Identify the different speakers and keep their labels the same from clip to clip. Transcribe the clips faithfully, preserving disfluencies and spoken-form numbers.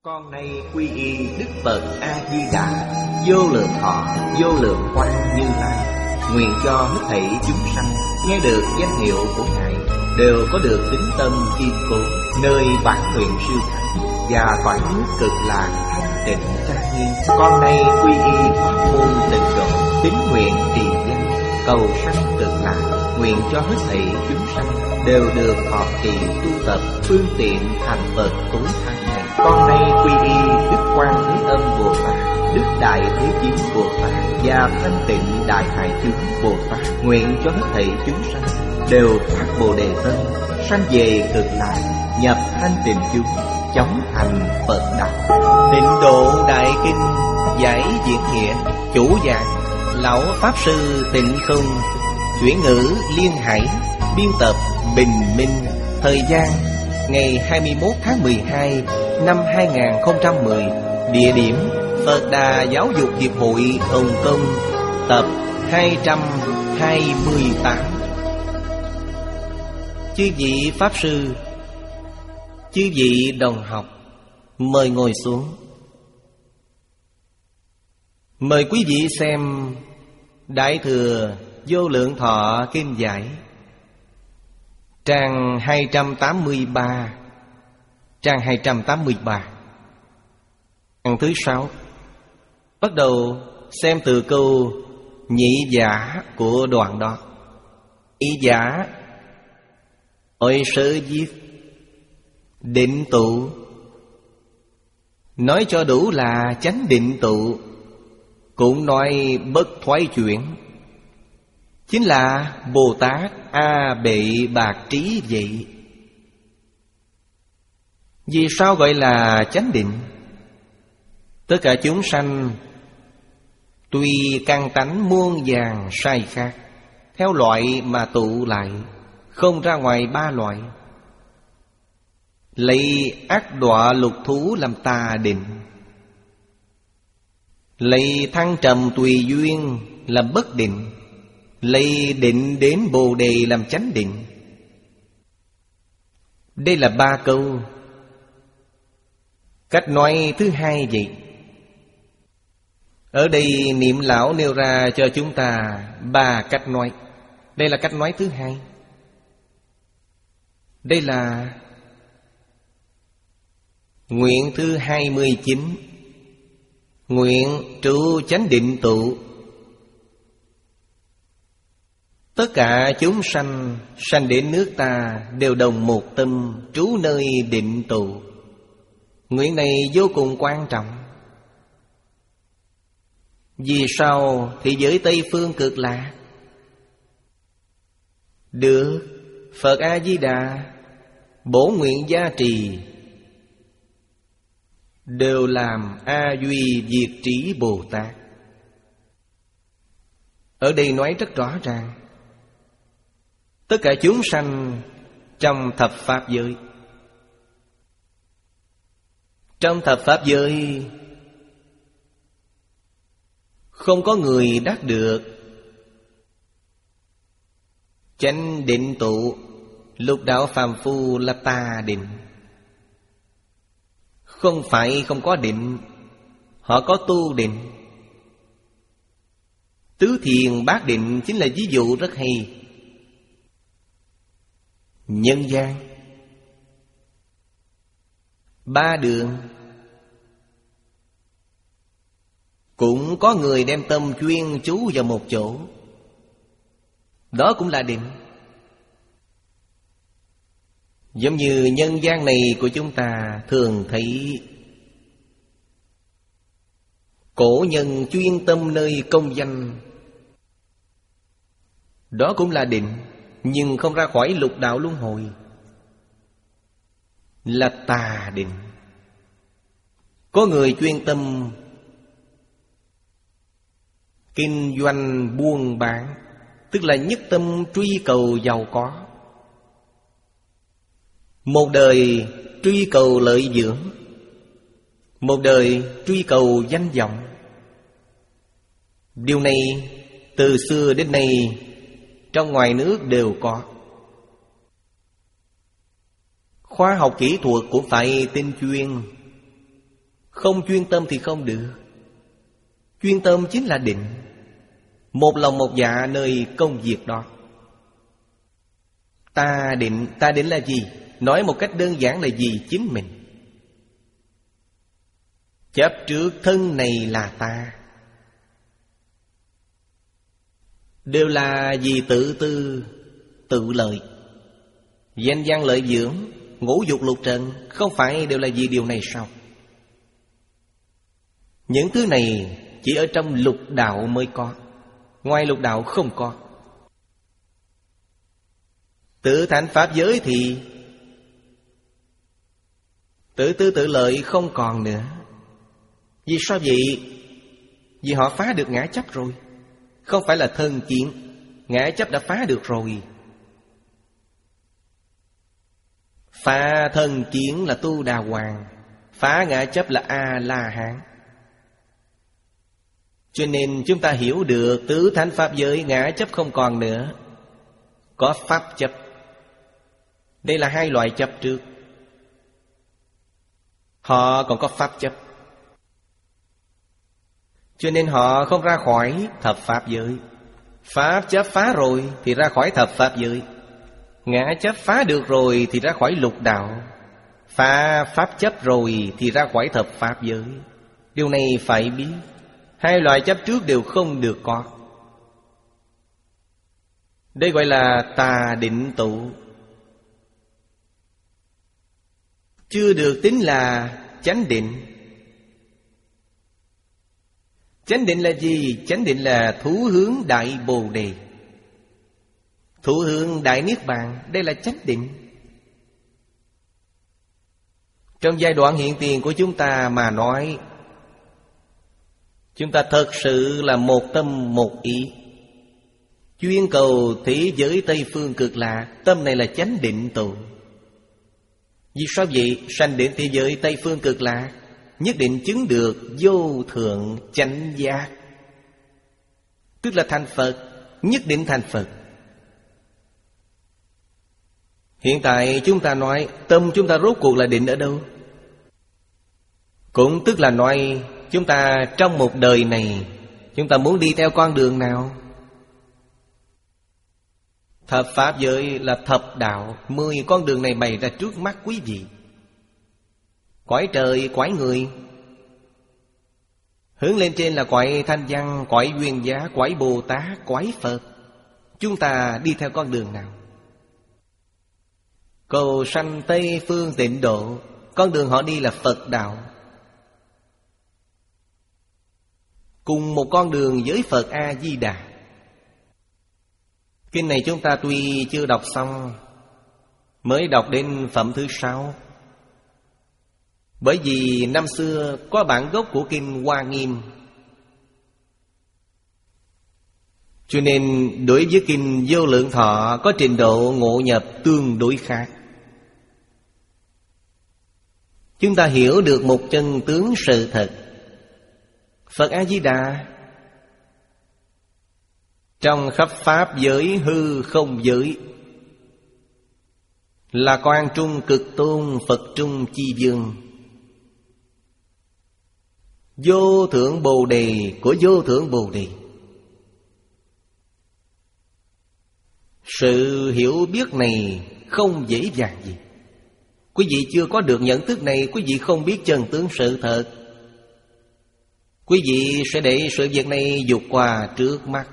Speaker 1: Con nay quy y Đức Phật A Di Đà, vô lượng thọ, vô lượng quang Như Lai. Nguyện cho hết thảy chúng sanh nghe được danh hiệu của Ngài đều có được tín tâm kiên cố, nơi bản nguyện siêu thắng và cõi nước cực lạc thanh tịnh trang nghiêm. Con nay quy y pháp môn tịnh độ, tín nguyện trì danh, cầu sanh cực lạc. Nguyện cho hết thảy chúng sanh đều được thọ trì tu tập phương tiện thành Phật tối thắng này. Con nay quy y Đức Quan Thế Âm Bồ Tát, Đức Đại Thế Chí Bồ Tát và Thanh Tịnh Đại Hải Chúng Bồ Tát. Nguyện cho hết thảy chúng sanh đều phát Bồ Đề tâm, sanh về cực lạc, nhập thanh tịnh chúng, chóng thành Phật đạo. Tịnh Độ Đại Kinh giải diễn nghĩa, chủ giảng Lão Pháp Sư Tịnh Không, chuyển ngữ Liên Hải, biên tập Bình Minh. Thời gian ngày hai mươi mốt tháng mười hai năm hai nghìn không trăm mười. Địa điểm Phật Đà Giáo dục Hiệp hội Hồng Kông. Tập hai trăm hai mươi tám. Chư vị Pháp Sư, chư vị đồng học, mời ngồi xuống. Mời quý vị xem Đại Thừa Vô Lượng Thọ Kinh Giải, trang hai trăm tám mươi ba. Trang hai trăm tám mươi ba, trang thứ sáu. Bắt đầu xem từ câu nhị giả của đoạn đó. Nhị giả ôi sơ diếp định tụ, nói cho đủ là chánh định tụ, cũng nói bất thoái chuyển, chính là Bồ Tát A Bệ Bạc Trí vậy. Vì sao gọi là chánh định? Tất cả chúng sanh tuy căn tánh muôn vàn sai khác, theo loại mà tụ lại, không ra ngoài ba loại. Lấy ác đọa lục thú làm tà định, lấy thăng trầm tùy duyên làm bất định, lấy định đến Bồ Đề làm chánh định. Đây là ba câu. Cách nói thứ hai vậy. Ở đây Niệm Lão nêu ra cho chúng ta ba cách nói. Đây là cách nói thứ hai. Đây là nguyện thứ hai mươi chín. Nguyện trụ chánh định tụ. Tất cả chúng sanh sanh đến nước ta đều đồng một tâm, trú nơi định tụ. Nguyện này vô cùng quan trọng. Vì sao thế giới Tây Phương cực lạc được Phật A-di-đà bổ nguyện gia trì, đều làm A Duy Diệt Trí Bồ Tát. Ở đây nói rất rõ ràng, tất cả chúng sanh trong thập pháp giới. Trong thập pháp giới không có người đắc được chánh định tụ. Lục đạo phàm phu là tà định. Không phải không có định, họ có tu định. Tứ thiền bát định chính là ví dụ rất hay. Nhân gian ba đường cũng có người đem tâm chuyên chú vào một chỗ, đó cũng là định. Giống như nhân gian này của chúng ta thường thấy cổ nhân chuyên tâm nơi công danh, đó cũng là định, nhưng không ra khỏi lục đạo luân hồi, là tà định. Có người chuyên tâm kinh doanh buôn bán, tức là nhất tâm truy cầu giàu có, một đời truy cầu lợi dưỡng, một đời truy cầu danh vọng. Điều này từ xưa đến nay trong ngoài nước đều có. Khoa học kỹ thuật cũng phải tinh chuyên, Không chuyên tâm thì không được. Chuyên tâm chính là định. Một lòng một dạ nơi công việc đó. Ta định, ta định là gì? Nói một cách đơn giản là gì? Chính mình. Chấp trước thân này là ta. Đều là vì tự tư, tự lợi. Danh văn lợi dưỡng, ngũ dục lục trần, không phải đều là vì điều này sao? Những thứ này chỉ ở trong lục đạo mới có, ngoài lục đạo không có. Tự thành pháp giới thì tự tư tự lợi không còn nữa. Vì sao vậy? Vì họ phá được ngã chấp rồi. Không phải là thân kiến, ngã chấp đã phá được rồi. Phá thân kiến là Tu Đà Hoàng, phá ngã chấp là A-la-hán. Cho nên chúng ta hiểu được tứ thánh pháp giới ngã chấp không còn nữa. Có pháp chấp. Đây là hai loại chấp trước. Họ còn có pháp chấp. Cho nên họ không ra khỏi thập pháp giới. Pháp chấp phá rồi thì ra khỏi thập pháp giới. Ngã chấp phá được rồi thì ra khỏi lục đạo. Phá pháp chấp rồi thì ra khỏi thập pháp giới. Điều này phải biết. Hai loại chấp trước đều không được có. Đây gọi là tà định tụ. Chưa được tính là chánh định. Chánh định là gì? Chánh định là thú hướng đại Bồ Đề, thú hướng đại Niết Bàn. Đây là chánh định. Trong giai đoạn hiện tiền của chúng ta mà nói, chúng ta thật sự là một tâm một ý, chuyên cầu thế giới Tây Phương Cực Lạc. Tâm này là chánh định tụ. Vì sao vậy? Sanh đến thế giới Tây Phương Cực Lạc, nhất định chứng được vô thượng chánh giác, tức là thành Phật. Nhất định thành Phật. Hiện tại chúng ta nói tâm chúng ta rốt cuộc là định ở đâu? Cũng tức là nói chúng ta trong một đời này, chúng ta muốn đi theo con đường nào? Thập pháp giới là thập đạo. Mười con đường này bày ra trước mắt quý vị. Cõi trời, cõi người. Hướng lên trên là cõi thanh văn, cõi duyên giá, cõi Bồ Tát, cõi Phật. Chúng ta đi theo con đường nào? Cầu sanh Tây Phương Tịnh Độ, con đường họ đi là Phật đạo. Cùng một con đường với Phật A-di-đà. Kinh này chúng ta tuy chưa đọc xong, mới đọc đến phẩm thứ sáu. Bởi vì năm xưa có bản gốc của Kinh Hoa Nghiêm, cho nên đối với Kinh Vô Lượng Thọ có trình độ ngộ nhập tương đối khác. Chúng ta hiểu được một chân tướng sự thật. Phật A-di-đà trong khắp pháp giới hư không giới là Quan Trung Cực Tôn Phật Trung Chi Dương, vô thượng Bồ Đề của vô thượng Bồ Đề. Sự hiểu biết này không dễ dàng gì. Quý vị chưa có được nhận thức này, quý vị không biết chân tướng sự thật. Quý vị sẽ để sự việc này vụt qua trước mắt.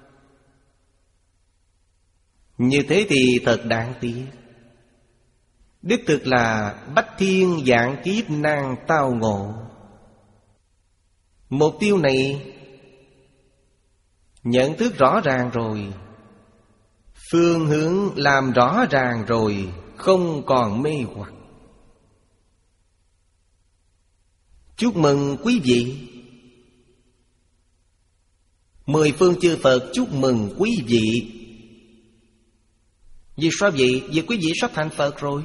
Speaker 1: Như thế thì thật đáng tiếc. Đích thực là bách thiên vạn kiếp nan tao ngộ. Mục tiêu này nhận thức rõ ràng rồi, phương hướng làm rõ ràng rồi, không còn mê hoặc. Chúc mừng quý vị. Mười phương chư Phật chúc mừng quý vị. Vì sao vậy? Vì quý vị sắp thành Phật rồi.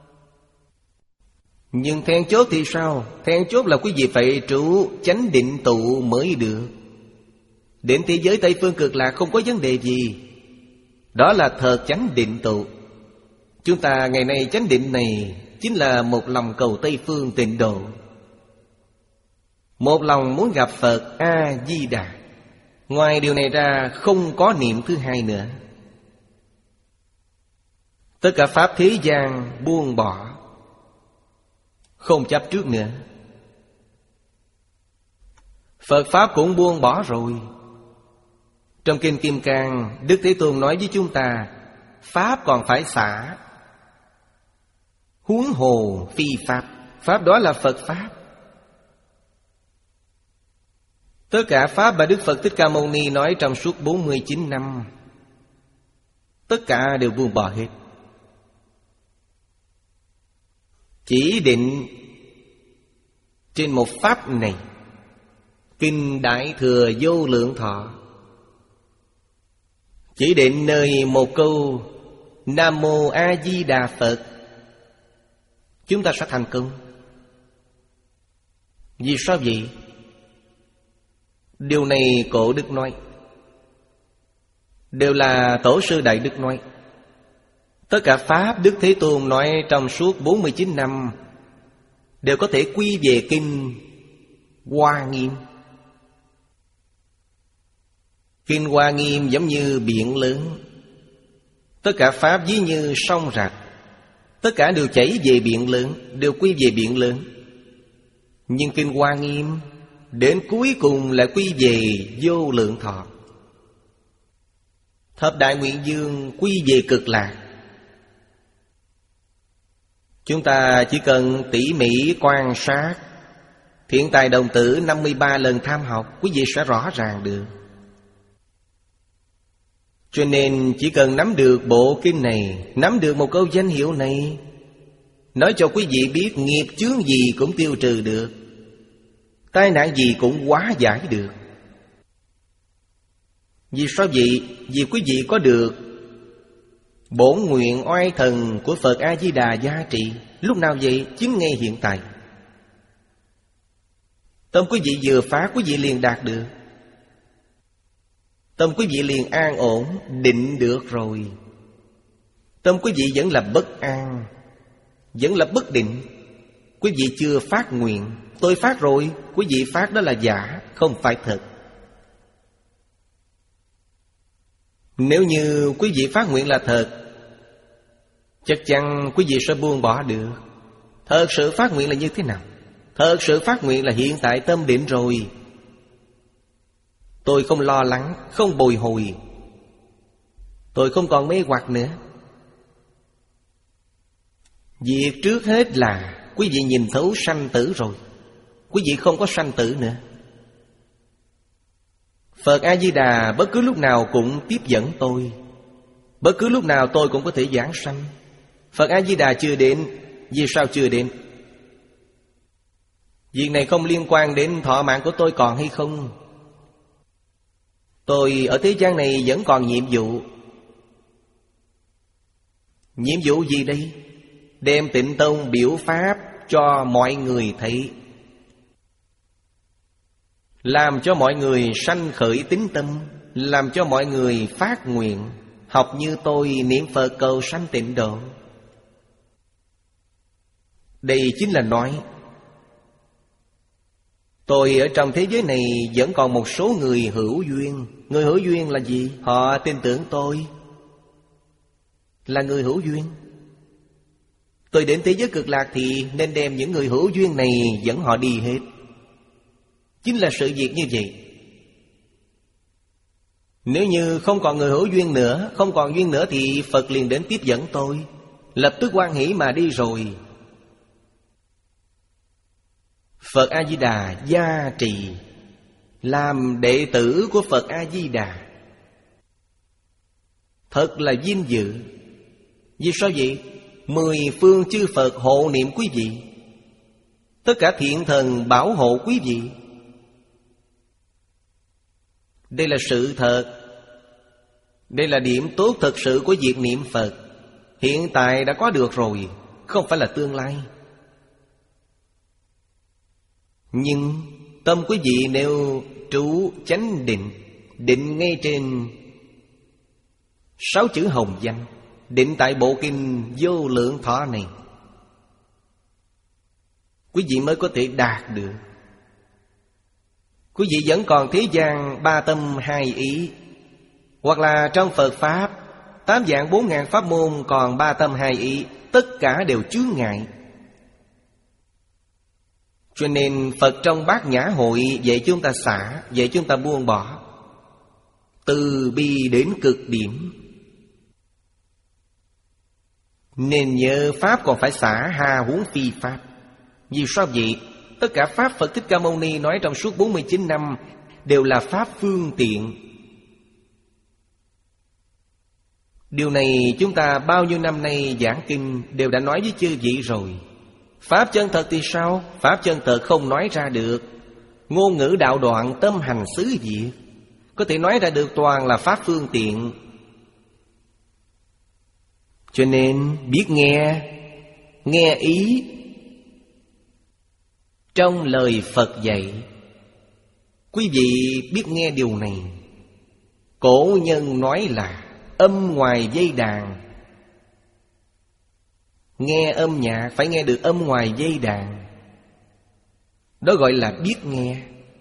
Speaker 1: Nhưng then chốt thì sao? Then chốt là quý vị phải trụ chánh định tụ mới được. Đến thế giới Tây Phương Cực Lạc không có vấn đề gì. Đó là thật chánh định tụ. Chúng ta ngày nay chánh định này chính là một lòng cầu Tây Phương Tịnh Độ. Một lòng muốn gặp Phật A-di-đà. Ngoài điều này ra không có niệm thứ hai nữa. Tất cả pháp thế gian buông bỏ, không chấp trước nữa. Phật Pháp cũng buông bỏ rồi. Trong Kinh Kim Cang, Đức Thế Tôn nói với chúng ta, Pháp còn phải xả, huống hồ phi Pháp. Pháp đó là Phật Pháp. Tất cả Pháp mà Đức Phật Thích Ca Mâu Ni nói trong suốt bốn mươi chín năm, tất cả đều buông bỏ hết. Chỉ định trên một Pháp này, Kinh Đại Thừa Vô Lượng Thọ, chỉ định nơi một câu Nam Mô A Di Đà Phật, chúng ta sẽ thành công. Vì sao vậy? Điều này Cổ Đức nói, đều là Tổ sư Đại Đức nói. Tất cả Pháp Đức Thế Tôn nói trong suốt bốn mươi chín năm đều có thể quy về Kinh Hoa Nghiêm. Kinh Hoa Nghiêm giống như biển lớn, tất cả Pháp ví như sông rạch, tất cả đều chảy về biển lớn, đều quy về biển lớn. Nhưng Kinh Hoa Nghiêm đến cuối cùng lại quy về Vô Lượng Thọ. Thập Đại Nguyện Dương quy về Cực Lạc. Chúng ta chỉ cần tỉ mỉ quan sát Thiện Tài Đồng Tử năm mươi ba lần tham học, quý vị sẽ rõ ràng được. Cho nên chỉ cần nắm được bộ kinh này, nắm được một câu danh hiệu này, nói cho quý vị biết nghiệp chướng gì cũng tiêu trừ được, tai nạn gì cũng hóa giải được. Vì sao vậy? Vì quý vị có được bổn nguyện oai thần của Phật A-di-đà gia trị. Lúc nào vậy? Chính ngay hiện tại. Tâm quý vị vừa phát, quý vị liền đạt được. Tâm quý vị liền an ổn, định được rồi. Tâm quý vị vẫn là bất an, vẫn là bất định. Quý vị chưa phát nguyện. Tôi phát rồi, quý vị phát đó là giả, không phải thật. Nếu như quý vị phát nguyện là thật, chắc chắn quý vị sẽ buông bỏ được. Thật sự phát nguyện là như thế nào? Thật sự phát nguyện là hiện tại tâm định rồi. Tôi không lo lắng, không bồi hồi, tôi không còn mê hoặc nữa. Việc trước hết là quý vị nhìn thấu sanh tử rồi. Quý vị không có sanh tử nữa. Phật A-di-đà bất cứ lúc nào cũng tiếp dẫn tôi, bất cứ lúc nào tôi cũng có thể giảng sanh. Phật A-di-đà chưa đến. Vì sao chưa đến? Việc này không liên quan đến thọ mạng của tôi còn hay không. Tôi ở thế gian này vẫn còn nhiệm vụ. Nhiệm vụ gì đây? Đem Tịnh Tông biểu pháp cho mọi người thấy, làm cho mọi người sanh khởi tín tâm, làm cho mọi người phát nguyện học như tôi niệm Phật cầu sanh tịnh độ. Đây chính là nói tôi ở trong thế giới này vẫn còn một số người hữu duyên. Người hữu duyên là gì? Họ tin tưởng tôi là người hữu duyên. Tôi đến thế giới Cực Lạc thì nên đem những người hữu duyên này dẫn họ đi hết. Chính là sự việc như vậy. Nếu như không còn người hữu duyên nữa, không còn duyên nữa thì Phật liền đến tiếp dẫn tôi, lập tức hoan hỷ mà đi rồi. Phật A-di-đà gia trì, làm đệ tử của Phật A-di-đà, thật là vinh dự. Vì sao vậy? Mười phương chư Phật hộ niệm quý vị, tất cả thiện thần bảo hộ quý vị. Đây là sự thật. Đây là điểm tốt thật sự của việc niệm Phật. Hiện tại đã có được rồi, không phải là tương lai. Nhưng tâm quý vị nếu trú chánh định, định ngay trên sáu chữ hồng danh, định tại bộ kinh Vô Lượng Thọ này, quý vị mới có thể đạt được.
Speaker 2: Quý vị vẫn còn thế gian ba tâm hai ý, hoặc là trong Phật Pháp tám vạn bốn ngàn pháp môn còn ba tâm hai ý, tất cả đều chướng ngại. Cho nên Phật trong Bát Nhã Hội dạy chúng ta xả, dạy chúng ta buông bỏ, từ bi đến cực điểm. Nên nhờ Pháp còn phải xả, hà huống phi Pháp. Vì sao vậy? Tất cả Pháp Phật Thích Ca Mâu Ni nói trong suốt bốn mươi chín năm đều là Pháp phương tiện. Điều này chúng ta bao nhiêu năm nay giảng kinh đều đã nói với chư vị rồi. Pháp chân thật thì sao? Pháp chân thật không nói ra được. Ngôn ngữ đạo đoạn, tâm hành xứ diệt. Có thể nói ra được toàn là Pháp phương tiện. Cho nên biết nghe, nghe ý trong lời Phật dạy. Quý vị biết nghe điều này. Cổ nhân nói là âm ngoài dây đàn. Nghe âm nhạc phải nghe được âm ngoài dây đàn. Đó gọi là biết nghe.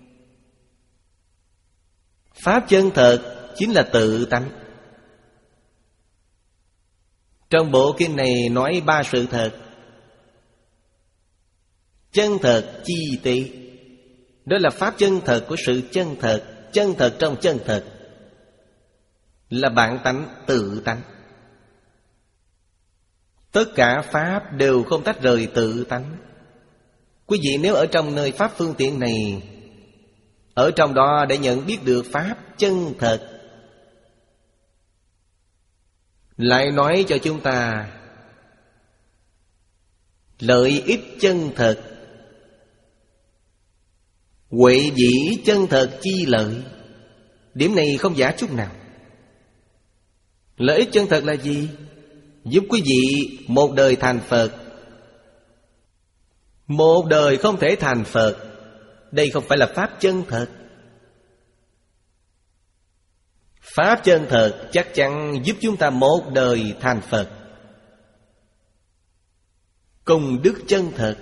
Speaker 2: Pháp chân thật chính là tự tánh. Trong bộ kinh này nói ba sự thật. Chân thật chi tế, đó là pháp chân thật của sự chân thật. Chân thật trong chân thật là bản tánh, tự tánh. Tất cả Pháp đều không tách rời tự tánh. Quý vị nếu ở trong nơi Pháp phương tiện này, ở trong đó để nhận biết được Pháp chân thật, lại nói cho chúng ta lợi ích chân thật, huệ dĩ chân thật chi lợi. Điểm này không giả chút nào. Lợi ích chân thật là gì? Giúp quý vị một đời thành Phật. Một đời không thể thành Phật. Đây không phải là Pháp chân thật. Pháp chân thật chắc chắn giúp chúng ta một đời thành Phật. Công đức chân thật.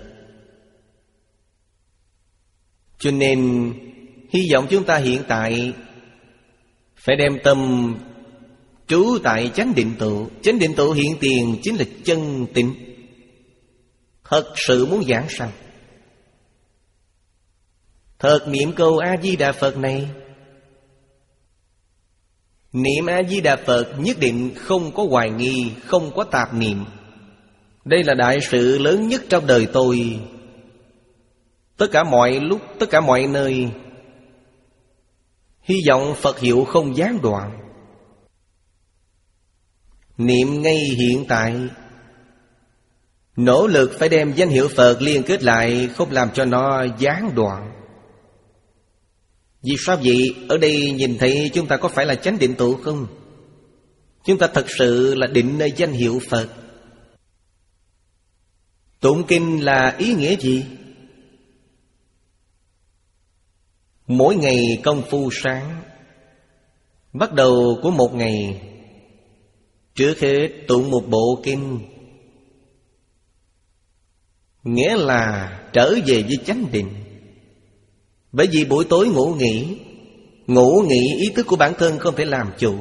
Speaker 2: Cho nên hy vọng chúng ta hiện tại phải đem tâm trú tại chánh định tụ. Chánh định tụ hiện tiền chính là chân tịnh. Thật sự muốn giảng sanh, thật niệm câu A-di-đà Phật này. Niệm A-di-đà Phật nhất định không có hoài nghi, không có tạp niệm. Đây là đại sự lớn nhất trong đời tôi. Tất cả mọi lúc, tất cả mọi nơi, hy vọng Phật hiệu không gián đoạn. Niệm ngay hiện tại. Nỗ lực phải đem danh hiệu Phật liên kết lại, không làm cho nó gián đoạn. Vì sao vậy? Ở đây nhìn thấy chúng ta có phải là chánh định tụ không? Chúng ta thật sự là định nơi danh hiệu Phật. Tụng kinh là ý nghĩa gì? Mỗi ngày công phu sáng, bắt đầu của một ngày, trước hết tụng một bộ kinh, nghĩa là trở về với chánh định. Bởi vì buổi tối ngủ nghỉ, ngủ nghỉ ý thức của bản thân không thể làm chủ.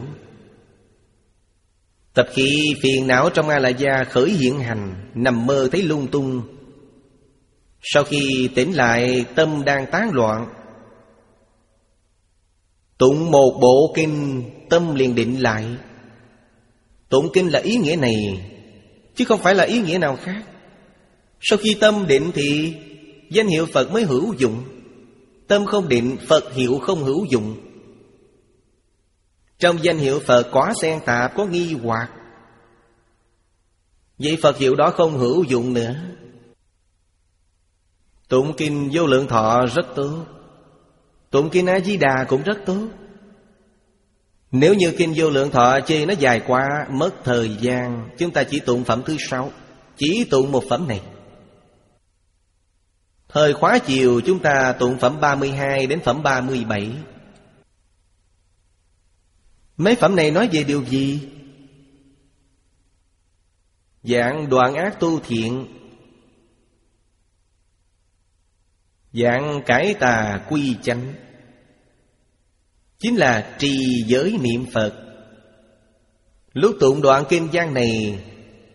Speaker 2: Tập khi phiền não trong A La Gia khởi hiện hành, nằm mơ thấy lung tung. Sau khi tỉnh lại, tâm đang tán loạn, tụng một bộ kinh, tâm liền định lại. Tụng kinh là ý nghĩa này, chứ không phải là ý nghĩa nào khác. Sau khi tâm định thì danh hiệu Phật mới hữu dụng. Tâm không định, Phật hiệu không hữu dụng. Trong danh hiệu Phật có xen tạp, có nghi hoặc, vậy Phật hiệu đó không hữu dụng nữa. Tụng kinh Vô Lượng Thọ rất tốt, tụng kinh A Di Đà cũng rất tốt. Nếu như kinh Vô Lượng Thọ chê nó dài quá, mất thời gian, chúng ta chỉ tụng phẩm thứ sáu, chỉ tụng một phẩm này. Thời khóa chiều chúng ta tụng phẩm ba mươi hai đến phẩm ba mươi bảy. Mấy phẩm này nói về điều gì? Dạng đoạn ác tu thiện, dạng cải tà quy chánh, chính là trì giới niệm Phật. Lúc tụng đoạn kinh văn này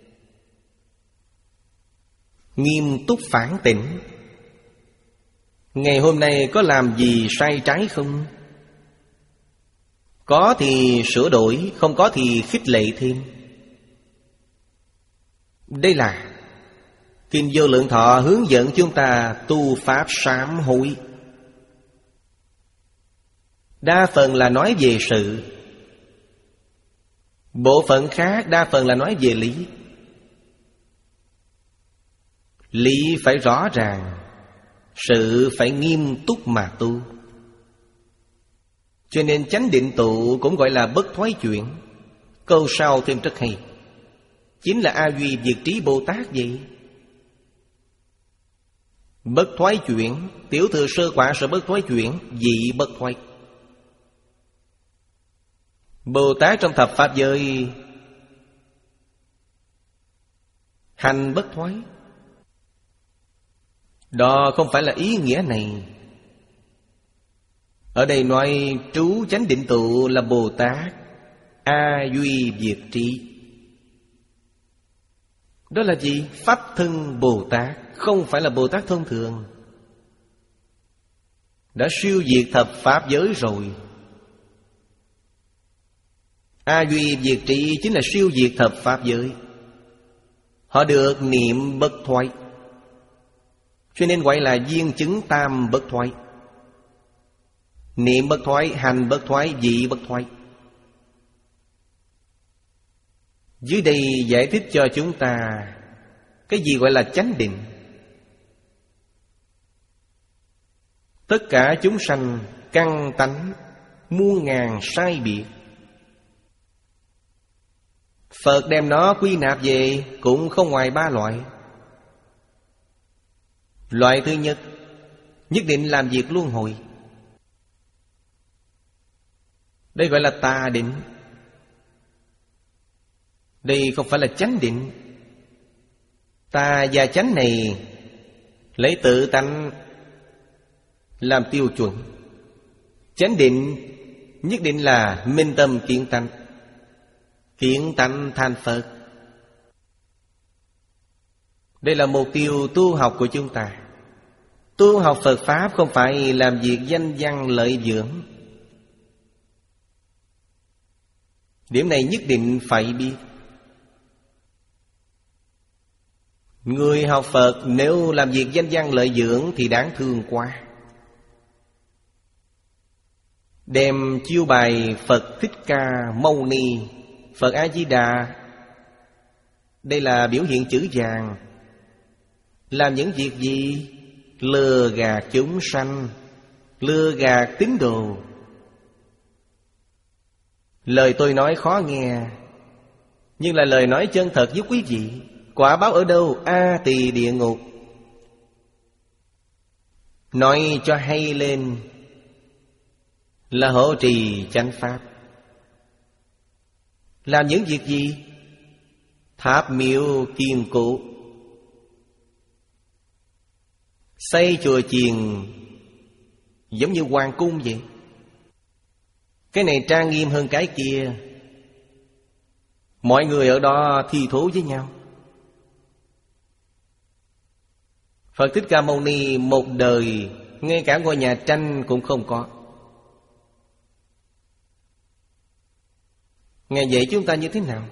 Speaker 2: nghiêm túc phản tỉnh. Ngày hôm nay có làm gì sai trái không? Có thì sửa đổi, không có thì khích lệ thêm. Đây là Kinh Vô Lượng Thọ hướng dẫn chúng ta tu pháp sám hối. Đa phần là nói về sự, bộ phận khác đa phần là nói về lý. Lý phải rõ ràng, sự phải nghiêm túc mà tu. Cho nên chánh định tụ cũng gọi là bất thoái chuyển. Câu sau thêm rất hay, chính là A Duy Diệt Trí Bồ Tát vậy. Bất thoái chuyển, tiểu thừa sơ quả sẽ bất thoái chuyển, dị bất thoái. Bồ Tát trong thập pháp giới hành bất thoái. Đó không phải là ý nghĩa này. Ở đây nói trú chánh định tụ là Bồ Tát A Duy Diệt Trí. Đó là gì? Pháp thân Bồ Tát, không phải là Bồ Tát thông thường. Đã siêu diệt thập pháp giới rồi. A Duy Diệt Trí chính là siêu diệt thập pháp giới. Họ được niệm bất thoái, cho nên gọi là viên chứng tam bất thoái. Niệm bất thoái, hành bất thoái, vị bất thoái. Dưới đây giải thích cho chúng ta cái gì gọi là chánh định. Tất cả chúng sanh căn tánh muôn ngàn sai biệt, Phật đem nó quy nạp về cũng không ngoài ba loại. Loại thứ nhất, nhất định làm việc luân hồi. Đây gọi là tà định. Đây không phải là chánh định. Tà và chánh này lấy tự tánh làm tiêu chuẩn. Chánh định nhất định là minh tâm kiến tánh, kiến tánh thành Phật. Đây là mục tiêu tu học của chúng ta. Tu học Phật Pháp không phải làm việc danh văn lợi dưỡng. Điểm này nhất định phải biết. Người học Phật nếu làm việc danh văn lợi dưỡng thì đáng thương quá. Đem chiêu bài Phật Thích Ca Mâu Ni, Phật A Di Đà, đây là biểu hiện chữ vàng. Làm những việc gì? Lừa gạt chúng sanh, lừa gạt tín đồ. Lời tôi nói khó nghe, nhưng là lời nói chân thật với quý vị. Quả báo ở đâu? A Tỳ địa ngục. Nói cho hay lên là hộ trì chánh pháp. Làm những việc gì? Tháp miếu kiên cố, xây chùa chiền giống như hoàng cung vậy. Cái này trang nghiêm hơn cái kia. Mọi người ở đó thi thố với nhau. Phật Thích Ca Mâu Ni một đời ngay cả ngôi nhà tranh cũng không có. Ngài dạy chúng ta như thế nào?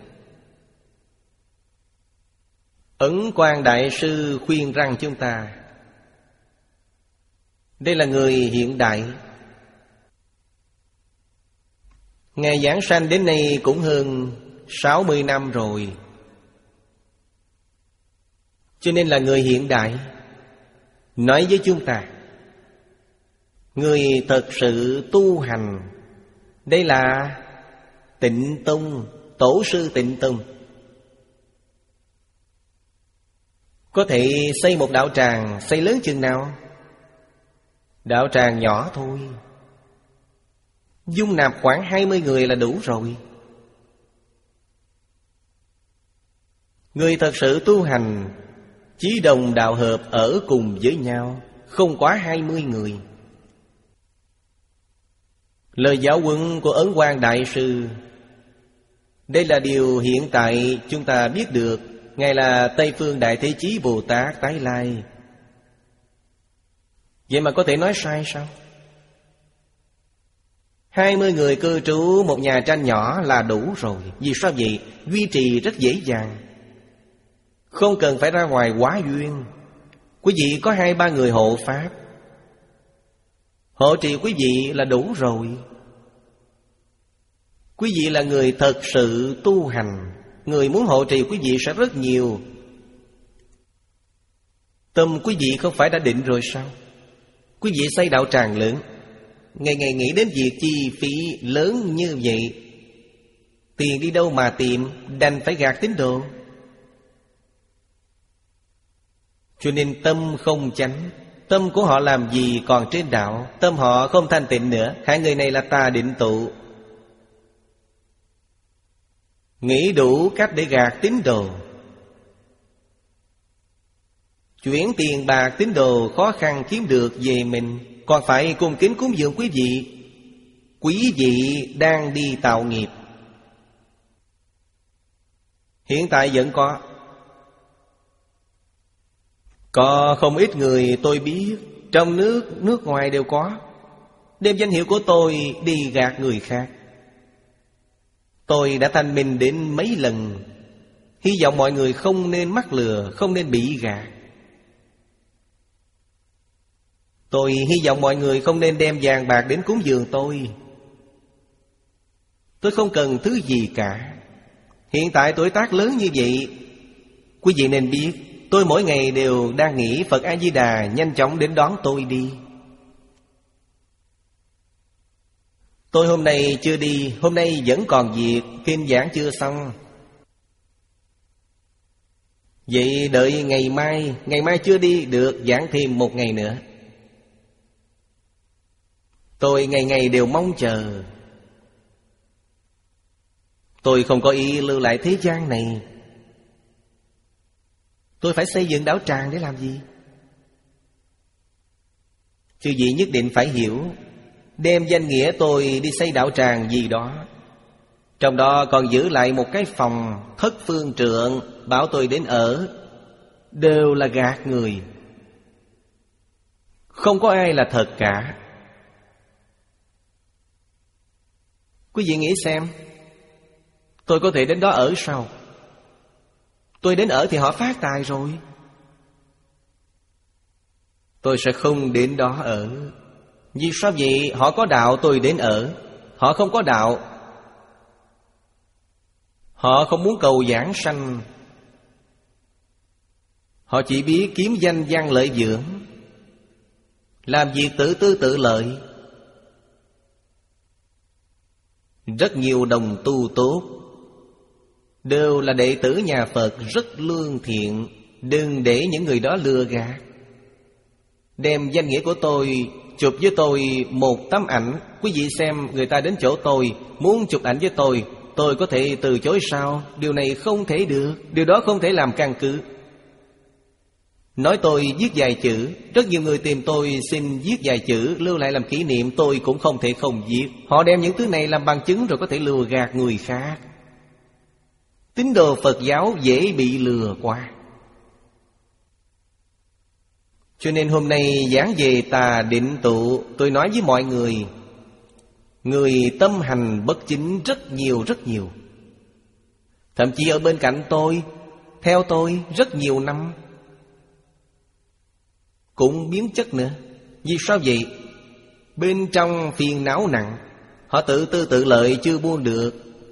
Speaker 2: Ấn Quang Đại Sư khuyên rằng chúng ta, đây là người hiện đại. Ngài giảng sanh đến nay cũng hơn sáu mươi năm rồi, cho nên là người hiện đại. Nói với chúng ta, người thật sự tu hành, đây là Tịnh Tông, tổ sư Tịnh Tông. Có thể xây một đạo tràng, xây lớn chừng nào? Đạo tràng nhỏ thôi, dung nạp khoảng hai mươi người là đủ rồi. Người thật sự tu hành, chí đồng đạo hợp ở cùng với nhau, không quá hai mươi người. Lời giáo huấn của Ấn Quang Đại Sư, đây là điều hiện tại chúng ta biết được. Ngài là Tây Phương Đại Thế Chí Bồ Tát tái lai. Vậy mà có thể nói sai sao? Hai mươi người cư trú một nhà tranh nhỏ là đủ rồi. Vì sao vậy? Duy trì rất dễ dàng, không cần phải ra ngoài quá duyên. Quý vị có hai ba người hộ pháp, hộ trì quý vị là đủ rồi. Quý vị là người thật sự tu hành, người muốn hộ trì quý vị sẽ rất nhiều. Tâm quý vị không phải đã định rồi sao? Quý vị xây đạo tràng lớn, ngày ngày nghĩ đến việc chi phí lớn như vậy, tiền đi đâu mà tìm, đành phải gạt tín đồ. Cho nên tâm không chánh. Tâm của họ làm gì còn trên đạo. Tâm họ không thanh tịnh nữa. Hai người này là tà định tụ, nghĩ đủ cách để gạt tín đồ. Chuyển tiền bạc tín đồ khó khăn kiếm được về mình, còn phải cung kính cúng dường quý vị. Quý vị đang đi tạo nghiệp. Hiện tại vẫn có Có không ít người tôi biết, trong nước, nước ngoài đều có, đem danh hiệu của tôi đi gạt người khác. Tôi đã thanh minh đến mấy lần, hy vọng mọi người không nên mắc lừa, không nên bị gạt. Tôi hy vọng mọi người không nên đem vàng bạc đến cúng dường tôi. Tôi không cần thứ gì cả. Hiện tại tuổi tác lớn như vậy, quý vị nên biết, tôi mỗi ngày đều đang nghĩ Phật A-di-đà nhanh chóng đến đón tôi đi. Tôi hôm nay chưa đi, hôm nay vẫn còn việc, kinh giảng chưa xong. Vậy đợi ngày mai, ngày mai chưa đi được, giảng thêm một ngày nữa. Tôi ngày ngày đều mong chờ. Tôi không có ý lưu lại thế gian này. Tôi phải xây dựng đạo tràng để làm gì? Chư vị nhất định phải hiểu, đem danh nghĩa tôi đi xây đạo tràng gì đó, trong đó còn giữ lại một cái phòng thất phương trượng, bảo tôi đến ở, đều là gạt người. Không có ai là thật cả. Quý vị nghĩ xem, tôi có thể đến đó ở sao? Tôi đến ở thì họ phát tài rồi. Tôi sẽ không đến đó ở. Vì sao vậy? Họ có đạo tôi đến ở, họ không có đạo. Họ không muốn cầu giảng sanh, họ chỉ biết kiếm danh văn lợi dưỡng, làm việc tự tư tự lợi. Rất nhiều đồng tu tốt đều là đệ tử nhà Phật, rất lương thiện. Đừng để những người đó lừa gạt. Đem danh nghĩa của tôi chụp với tôi một tấm ảnh. Quý vị xem, người ta đến chỗ tôi muốn chụp ảnh với tôi, tôi có thể từ chối sao? Điều này không thể được. Điều đó không thể làm căn cứ. Nói tôi viết vài chữ, rất nhiều người tìm tôi xin viết vài chữ lưu lại làm kỷ niệm, tôi cũng không thể không viết. Họ đem những thứ này làm bằng chứng rồi có thể lừa gạt người khác. Tín đồ Phật giáo dễ bị lừa quá. Cho nên hôm nay giảng về tà định tụ, tôi nói với mọi người, người tâm hành bất chính rất nhiều rất nhiều. Thậm chí ở bên cạnh tôi, theo tôi rất nhiều năm, cũng biến chất nữa. Vì sao vậy? Bên trong phiền não nặng, họ tự tư tự lợi chưa buông được,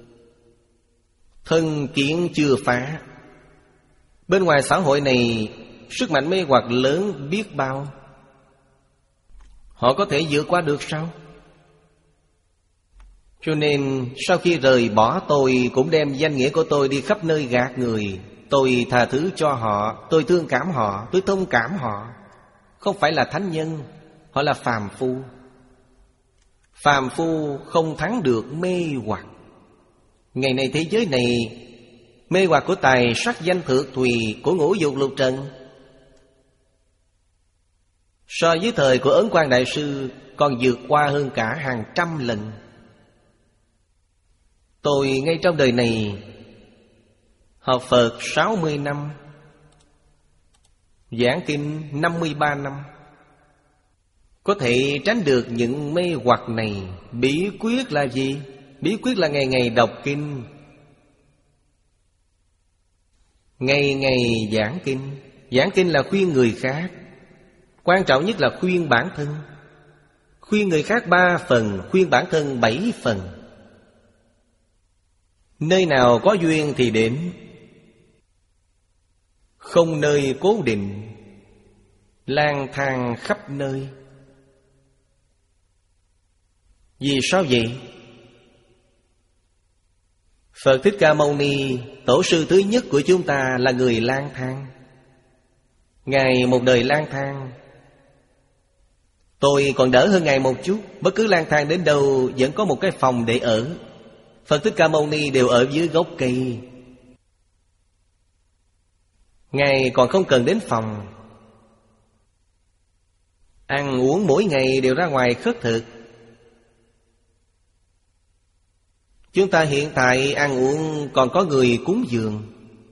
Speaker 2: thân kiến chưa phá. Bên ngoài xã hội này sức mạnh mê hoặc lớn biết bao, họ có thể vượt qua được sao? Cho nên sau khi rời bỏ tôi, cũng đem danh nghĩa của tôi đi khắp nơi gạt người. Tôi tha thứ cho họ, tôi thương cảm họ, tôi thông cảm họ. Không phải là thánh nhân, họ là phàm phu. Phàm phu không thắng được mê hoặc. Ngày nay thế giới này, mê hoặc của tài sắc danh thượng thùy, của ngũ dục lục trần, so với thời của Ấn Quang Đại Sư còn vượt qua hơn cả hàng trăm lần. Tôi ngay trong đời này học Phật sáu mươi năm, giảng kinh năm mươi ba năm, có thể tránh được những mê hoặc này. Bí quyết là gì? Bí quyết là ngày ngày đọc kinh, ngày ngày giảng kinh. Giảng kinh là khuyên người khác, quan trọng nhất là khuyên bản thân. Khuyên người khác ba phần, khuyên bản thân bảy phần. Nơi nào có duyên thì đến, không nơi cố định, lang thang khắp nơi. Vì sao vậy? Phật Thích Ca Mâu Ni, tổ sư thứ nhất của chúng ta, là người lang thang. Ngài một đời lang thang. Tôi còn đỡ hơn Ngài một chút. Bất cứ lang thang đến đâu vẫn có một cái phòng để ở. Phật Thích Ca Mâu Ni đều ở dưới gốc cây. Ngài còn không cần đến phòng. Ăn uống mỗi ngày đều ra ngoài khất thực. Chúng ta hiện tại ăn uống còn có người cúng dường,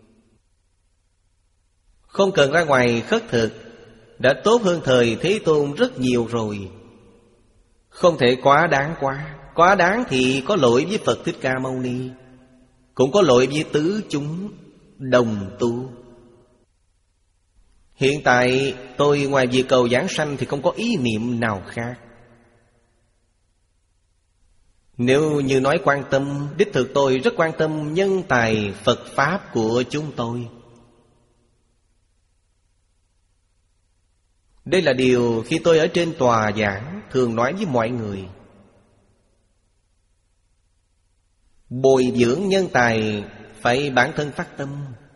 Speaker 2: không cần ra ngoài khất thực, đã tốt hơn thời Thế Tôn rất nhiều rồi. Không thể quá đáng quá. Quá đáng thì có lỗi với Phật Thích Ca Mâu Ni, cũng có lỗi với tứ chúng đồng tu. Hiện tại tôi ngoài việc cầu giảng sanh thì không có ý niệm nào khác. Nếu như nói quan tâm, đích thực tôi rất quan tâm nhân tài Phật Pháp của chúng tôi. Đây là điều khi tôi ở trên tòa giảng thường nói với mọi người. Bồi dưỡng nhân tài phải bản thân phát tâm.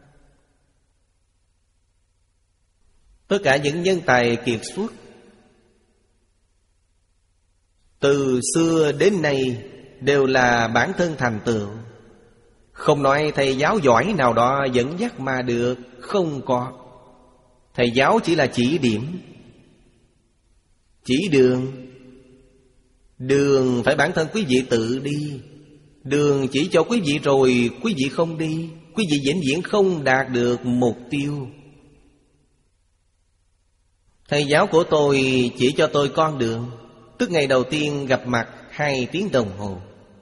Speaker 2: Tất cả những nhân tài kiệt xuất từ xưa đến nay đều là bản thân thành tựu. Không nói thầy giáo giỏi nào đó dẫn dắt mà được, không có. Thầy giáo chỉ là chỉ điểm, chỉ đường. Đường phải bản thân quý vị tự đi. Đường chỉ cho quý vị rồi quý vị không đi, quý vị vĩnh viễn không đạt được mục tiêu. Thầy giáo của tôi chỉ cho tôi con đường. Tức ngày đầu tiên gặp mặt hai tiếng đồng hồ.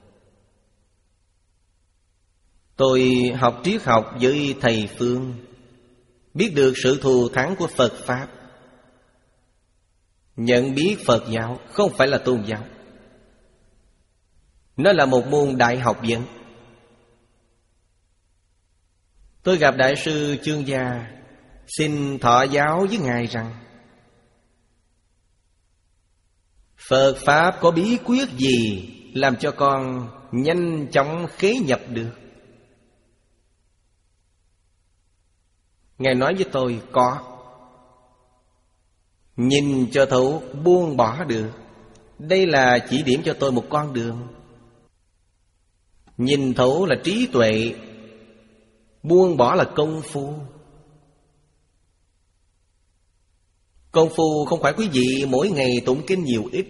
Speaker 2: Tôi học triết học với thầy Phương, biết được sự thù thắng của Phật Pháp, nhận biết Phật giáo không phải là tôn giáo. Nó là một môn đại học vấn. Tôi gặp Đại sư Chương Gia, xin thọ giáo với Ngài rằng Phật Pháp có bí quyết gì làm cho con nhanh chóng khế nhập được? Ngài nói với tôi, có. Nhìn cho thấu, buông bỏ được. Đây là chỉ điểm cho tôi một con đường. Nhìn thấu là trí tuệ, buông bỏ là công phu. Công phu không phải quý vị mỗi ngày tụng kinh nhiều ít,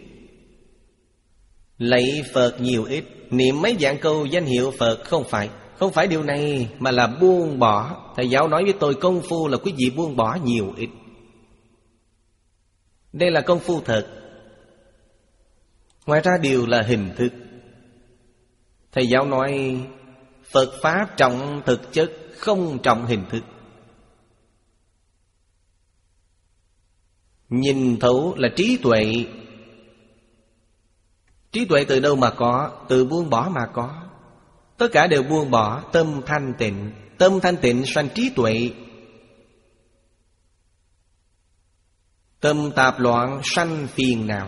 Speaker 2: lạy Phật nhiều ít, niệm mấy vạn câu danh hiệu Phật. Không phải. Không phải điều này, mà là buông bỏ. Thầy giáo nói với tôi công phu là quý vị buông bỏ nhiều ít. Đây là công phu thật. Ngoài ra đều là hình thức. Thầy giáo nói Phật Pháp trọng thực chất, không trọng hình thức. Nhìn thấu là trí tuệ. Trí tuệ từ đâu mà có? Từ buông bỏ mà có. Tất cả đều buông bỏ, tâm thanh tịnh. Tâm thanh tịnh sanh trí tuệ. Tâm tạp loạn sanh phiền não.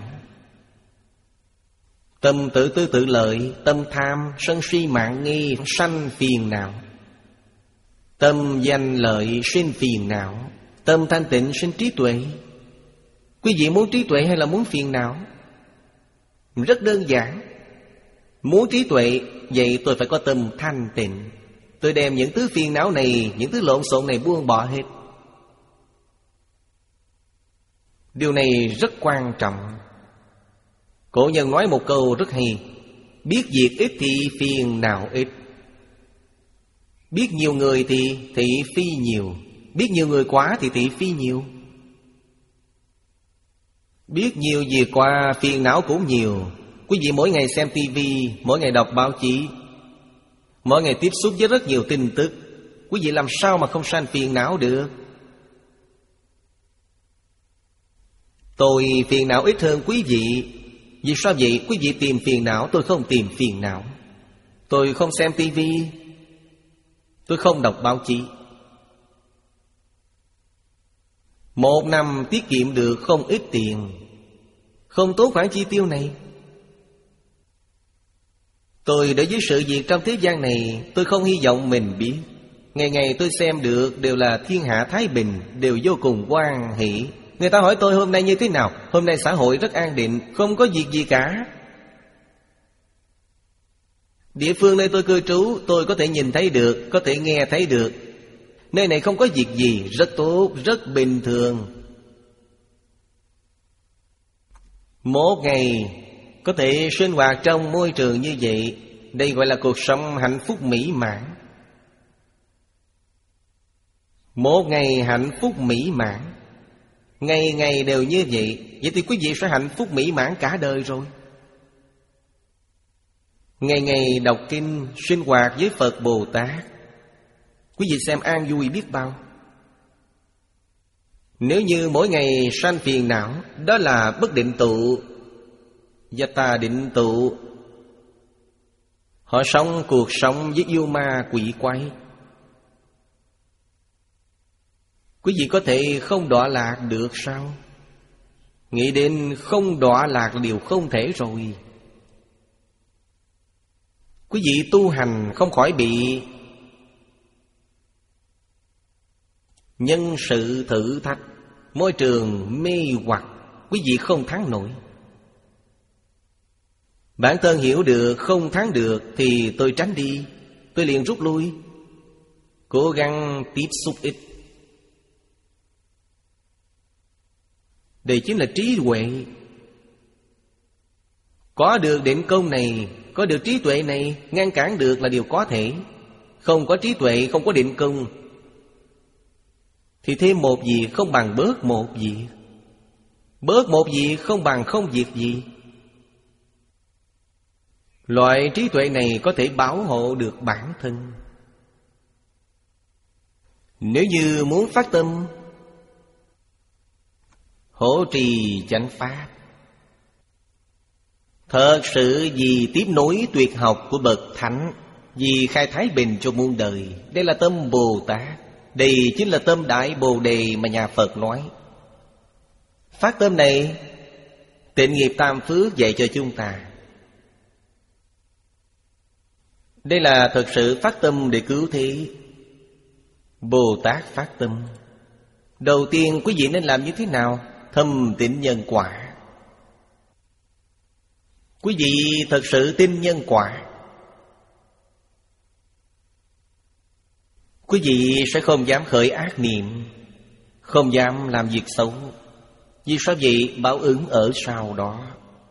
Speaker 2: Tâm tự tư tự lợi, tâm tham sân si mạng nghi sanh phiền não. Tâm danh lợi sinh phiền não. Tâm thanh tịnh sinh trí tuệ. Quý vị muốn trí tuệ hay là muốn phiền não? Rất đơn giản. Muốn trí tuệ, vậy tôi phải có tâm thanh tịnh. Tôi đem những thứ phiền não này, những thứ lộn xộn này buông bỏ hết. Điều này rất quan trọng. Cổ nhân nói một câu rất hay: biết việc ít thì phiền não ít. Biết nhiều người thì thị phi nhiều. Biết nhiều người quá thì thị phi nhiều. Biết nhiều việc quá phiền não cũng nhiều. Quý vị mỗi ngày xem tivi, mỗi ngày đọc báo chí, mỗi ngày tiếp xúc với rất nhiều tin tức, quý vị làm sao mà không sanh phiền não được? Tôi phiền não ít hơn quý vị. Vì sao vậy? Quý vị tìm phiền não, tôi không tìm phiền não. Tôi không xem tivi, tôi không đọc báo chí. Một năm tiết kiệm được không ít tiền, không tốn khoản chi tiêu này. Tôi đối với sự việc trong thế gian này, tôi không hy vọng mình biết. Ngày ngày tôi xem được đều là thiên hạ thái bình, đều vô cùng hoan hỷ. Người ta hỏi tôi hôm nay như thế nào? Hôm nay xã hội rất an định, không có việc gì cả. Địa phương nơi tôi cư trú, tôi có thể nhìn thấy được, có thể nghe thấy được. Nơi này không có việc gì, rất tốt, rất bình thường. Một ngày có thể sinh hoạt trong môi trường như vậy, đây gọi là cuộc sống hạnh phúc mỹ mãn. Một ngày hạnh phúc mỹ mãn, ngày ngày đều như vậy, vậy thì quý vị sẽ hạnh phúc mỹ mãn cả đời rồi. Ngày ngày đọc kinh, sinh hoạt với Phật Bồ Tát, quý vị xem an vui biết bao. Nếu như mỗi ngày sanh phiền não, đó là bất định tụ, Yata định tụ. Họ sống cuộc sống với yêu ma quỷ quái. Quý vị có thể không đọa lạc được sao? Nghĩ đến không đọa lạc là điều không thể rồi. Quý vị tu hành không khỏi bị nhân sự thử thách, môi trường mê hoặc, quý vị không thắng nổi. Bản thân hiểu được không thắng được thì tôi tránh đi, tôi liền rút lui, cố gắng tiếp xúc ít. Đây chính là trí huệ. Có được định công này, có được trí tuệ này, ngăn cản được là điều có thể. Không có trí tuệ, không có định công, thì thêm một việc không bằng bớt một việc. Bớt một việc không bằng không việc gì. Loại trí tuệ này có thể bảo hộ được bản thân. Nếu như muốn phát tâm hộ trì chánh pháp, thật sự vì tiếp nối tuyệt học của bậc thánh, vì khai thái bình cho muôn đời. Đây là tâm Bồ Tát. Đây chính là tâm Đại Bồ Đề mà nhà Phật nói. Phát tâm này, Tịnh nghiệp tam phước dạy cho chúng ta. Đây là thật sự phát tâm để cứu thế. Bồ Tát phát tâm, đầu tiên quý vị nên làm như thế nào? Thâm tín nhân quả. Quý vị thật sự tin nhân quả, quý vị sẽ không dám khởi ác niệm, không dám làm việc xấu. Vì sao vậy? Báo ứng ở sau đó.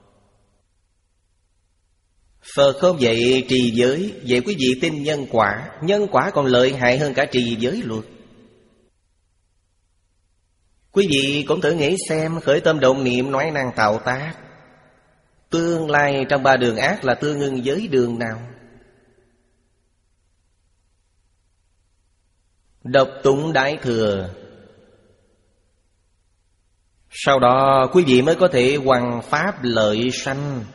Speaker 2: Phật không dạy trì giới, vậy quý vị tin nhân quả. Nhân quả còn lợi hại hơn cả trì giới luật. Quý vị cũng thử nghĩ xem, khởi tâm động niệm nói năng tạo tác, tương lai trong ba đường ác là tương ưng với đường nào? Đọc tụng Đại Thừa, sau đó quý vị mới có thể hoằng pháp lợi sanh.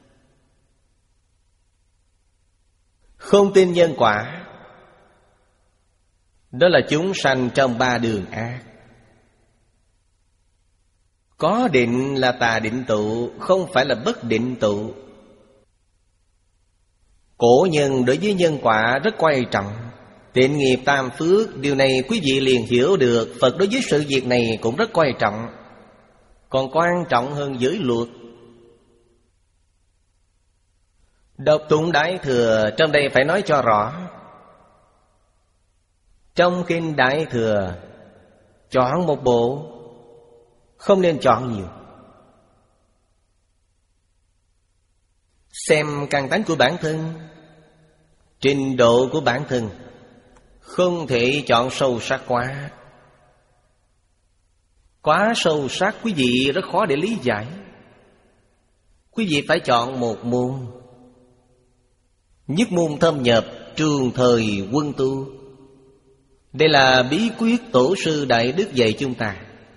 Speaker 2: Không tin nhân quả, đó là chúng sanh trong ba đường ác. Có định là tà định tụ, không phải là bất định tụ. Cổ nhân đối với nhân quả rất quan trọng. Tịnh nghiệp tam phước, điều này quý vị liền hiểu được. Phật đối với sự việc này cũng rất quan trọng, còn quan trọng hơn giới luật. Đọc tụng Đại Thừa, trong đây phải nói cho rõ. Trong kinh Đại Thừa, chọn một bộ, không nên chọn nhiều. xem căn tánh của bản thân, trình độ của bản thân. Không thể chọn sâu sắc quá. Quá sâu sắc quý vị rất khó để lý giải. Quý vị phải chọn một môn, nhất môn thâm nhập, trường thời quân tu. Đây là bí quyết tổ sư Đại Đức dạy chúng ta.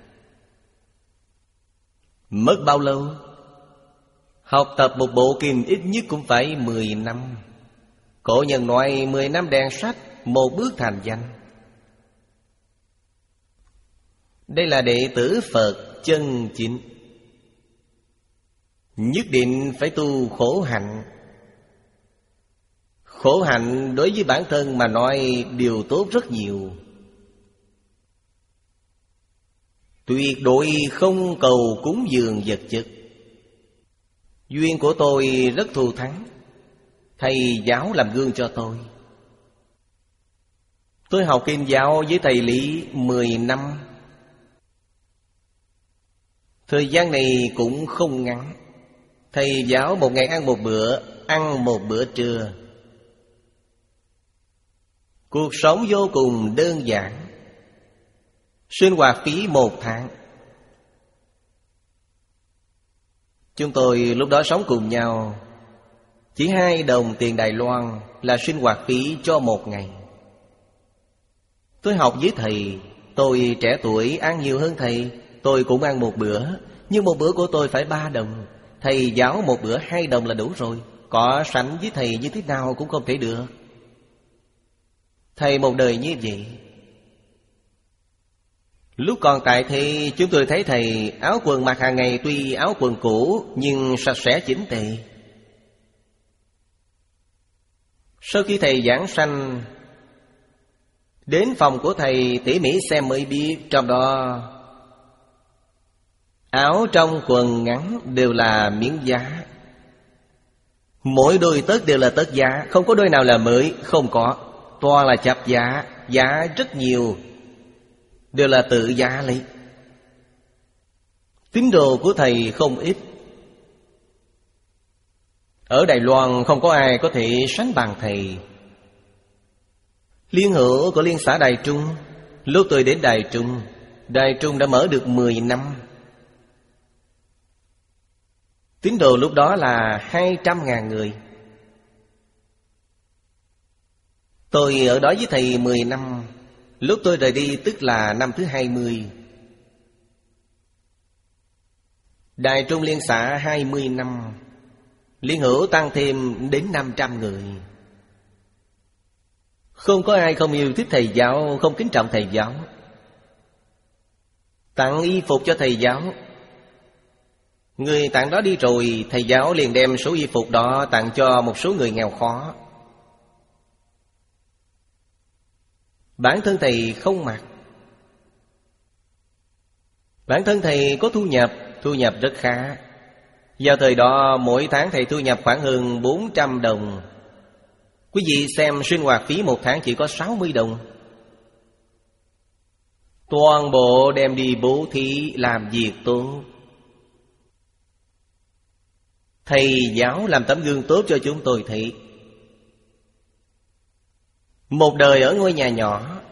Speaker 2: Mất bao lâu? Học tập một bộ kinh ít nhất cũng phải mười năm. Cổ nhân nói mười năm đèn sách, một bước thành danh. Đây là đệ tử Phật chân chính. Nhất định phải tu khổ hạnh. Khổ hạnh đối với bản thân mà nói điều tốt rất nhiều. Tuyệt đối không cầu cúng dường vật chất. Duyên của tôi rất thù thắng. Thầy giáo làm gương cho tôi. Tôi học kinh giáo với thầy Lý mười năm. Thời gian này cũng không ngắn. Thầy giáo một ngày ăn một bữa, ăn một bữa trưa. Cuộc sống vô cùng đơn giản. Sinh hoạt phí một tháng. Chúng tôi lúc đó sống cùng nhau. Chỉ hai đồng tiền Đài Loan là sinh hoạt phí cho một ngày. Tôi học với thầy. Tôi trẻ tuổi ăn nhiều hơn thầy. Tôi cũng ăn một bữa. Nhưng một bữa của tôi phải ba đồng. Thầy giáo một bữa hai đồng là đủ rồi. Có sánh với thầy như thế nào cũng không thể được. Thầy một đời như vậy. Lúc còn tại thì chúng tôi thấy thầy áo quần mặc hàng ngày tuy áo quần cũ nhưng sạch sẽ chỉnh tề. Sau khi thầy giảng sanh, đến phòng của thầy tỉ mỉ xem mới biết, trong đó áo trong quần ngắn đều là miếng giá. Mỗi đôi tất đều là tất giá, không có đôi nào là mới, không có. Toàn là chắp giá, giá rất nhiều, đều là tự giá lấy. Tín đồ của thầy không ít. Ở Đài Loan không có ai có thể sánh bằng thầy. Liên hữu của Liên xã Đài Trung. Lúc tôi đến Đài Trung, Đài Trung đã mở được mười năm. Tín đồ lúc đó là hai trăm ngàn người. Tôi ở đó với thầy mười năm. Lúc tôi rời đi tức là năm thứ hai mươi. Đài Trung Liên xã hai mươi năm. Liên hữu tăng thêm đến năm trăm người. Không có ai không yêu thích thầy giáo, không kính trọng thầy giáo. Tặng y phục cho thầy giáo. Người tặng đó đi rồi, thầy giáo liền đem số y phục đó tặng cho một số người nghèo khó. Bản thân thầy không mặc. Bản thân thầy có thu nhập, thu nhập rất khá. Vào thời đó mỗi tháng thầy thu nhập khoảng hơn bốn trăm đồng. Quý vị xem sinh hoạt phí một tháng chỉ có sáu mươi đồng. Toàn bộ đem đi bố thí làm việc tốt. Thầy giáo làm tấm gương tốt cho chúng tôi thấy. Một đời ở ngôi nhà nhỏ,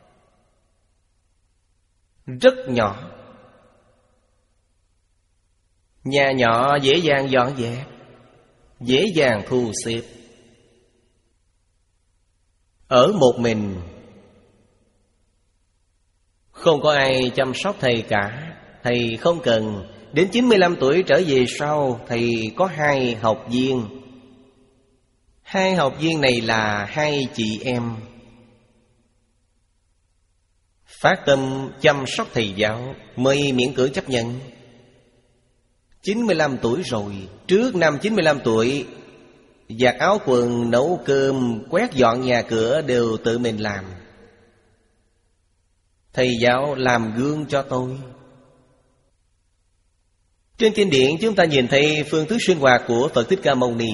Speaker 2: rất nhỏ. Nhà nhỏ dễ dàng dọn dẹp, dễ dàng thu xếp. Ở một mình, không có ai chăm sóc thầy cả. Thầy không cần. Đến chín mươi lăm tuổi trở về sau, thầy có hai học viên. Hai học viên này là hai chị em. Phát tâm chăm sóc thầy giáo mới miễn cưỡng chấp nhận. Chín mươi lăm tuổi rồi. Trước năm chín mươi lăm tuổi, giặt áo quần, nấu cơm, quét dọn nhà cửa đều tự mình làm. Thầy giáo làm gương cho tôi. Trên kinh điển chúng ta nhìn thấy phương thức sinh hoạt của Phật Thích Ca Mâu Ni.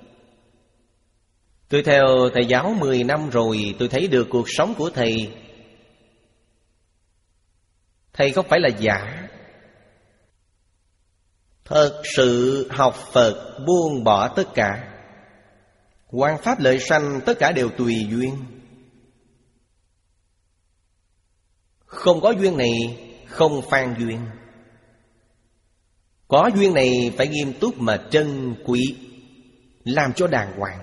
Speaker 2: Tôi theo thầy giáo mười năm rồi, tôi thấy được cuộc sống của thầy. Thầy không phải là giả. Thật sự học Phật, buông bỏ tất cả. Hoằng pháp lợi sanh, tất cả đều tùy duyên. Không có duyên này, không phan duyên. Có duyên này phải nghiêm túc mà trân quý, làm cho đàng hoàng,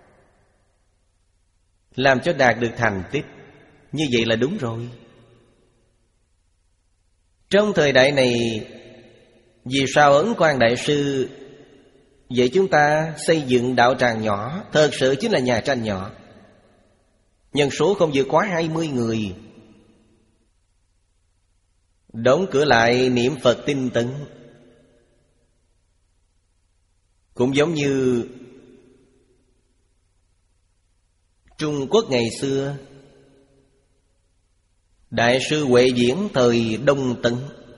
Speaker 2: làm cho đạt được thành tích. Như vậy là đúng rồi. Trong thời đại này, vì sao Ấn Quang Đại Sư vậy chúng ta xây dựng đạo tràng nhỏ, thật sự chính là nhà tranh nhỏ, nhân số không vượt quá hai mươi người. Đóng cửa lại niệm Phật tinh tấn. Cũng giống như Trung Quốc ngày xưa, Đại sư Huệ Diễn thời Đông Tấn.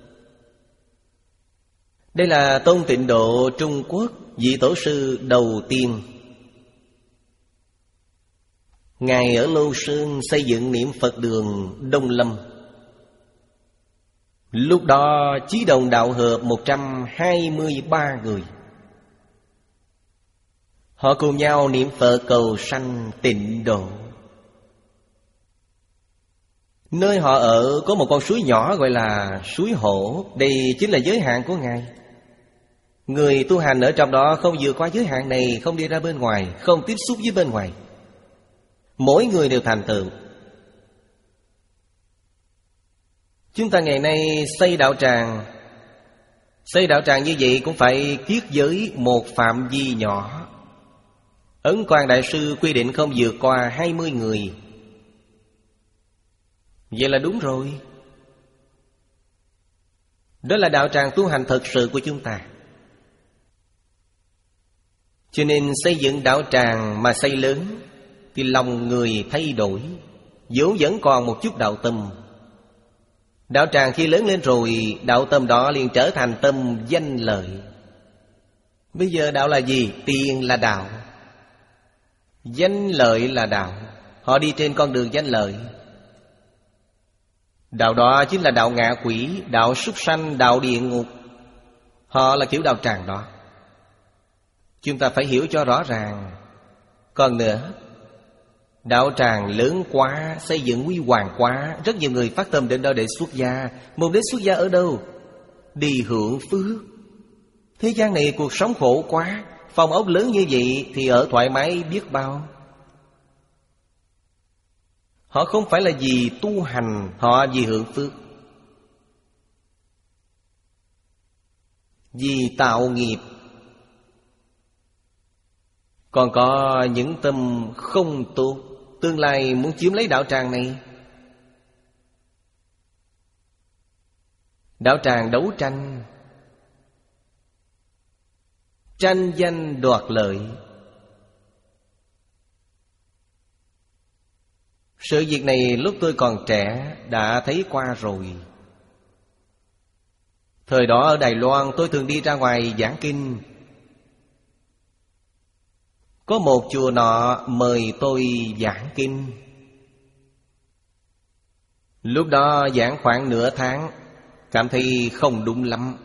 Speaker 2: Đây là Tôn Tịnh Độ Trung Quốc, vị tổ sư đầu tiên. Ngài ở Lô Sơn xây dựng niệm Phật đường Đông Lâm. Lúc đó chí đồng đạo hợp một trăm hai mươi ba người. Họ cùng nhau niệm Phật cầu sanh tịnh độ. Nơi họ ở có một con suối nhỏ gọi là suối Hổ. Đây chính là giới hạn của Ngài. Người tu hành ở trong đó không vượt qua giới hạn này, không đi ra bên ngoài, không tiếp xúc với bên ngoài. Mỗi người đều thành tựu. Chúng ta ngày nay xây đạo tràng, xây đạo tràng như vậy cũng phải kiết giới một phạm vi nhỏ. Ấn Quang Đại Sư quy định không vượt qua hai mươi người. Vậy là đúng rồi. Đó là đạo tràng tu hành thật sự của chúng ta. Cho nên xây dựng đạo tràng mà xây lớn thì lòng người thay đổi, vốn vẫn còn một chút đạo tâm. Đạo tràng khi lớn lên rồi, đạo tâm đó liền trở thành tâm danh lợi. Bây giờ đạo là gì? Tiền là đạo, danh lợi là đạo. Họ đi trên con đường danh lợi. Đạo đó chính là đạo ngạ quỷ, đạo súc sanh, đạo địa ngục. Họ là kiểu đạo tràng đó. Chúng ta phải hiểu cho rõ ràng. Còn nữa, đạo tràng lớn quá, xây dựng huy hoàng quá, rất nhiều người phát tâm đến đó để xuất gia. Mục đích xuất gia ở đâu? Đi hưởng phước. Thế gian này cuộc sống khổ quá, phòng ốc lớn như vậy thì ở thoải mái biết bao. Họ không phải là vì tu hành, họ vì hưởng phước, vì tạo nghiệp. Còn có những tâm không tốt, tương lai muốn chiếm lấy đạo tràng này. Đạo tràng đấu tranh, tranh danh đoạt lợi. Sự việc này lúc tôi còn trẻ đã thấy qua rồi. Thời đó ở Đài Loan tôi thường đi ra ngoài giảng kinh. Có một chùa nọ mời tôi giảng kinh. Lúc đó giảng khoảng nửa tháng, cảm thấy không đúng lắm.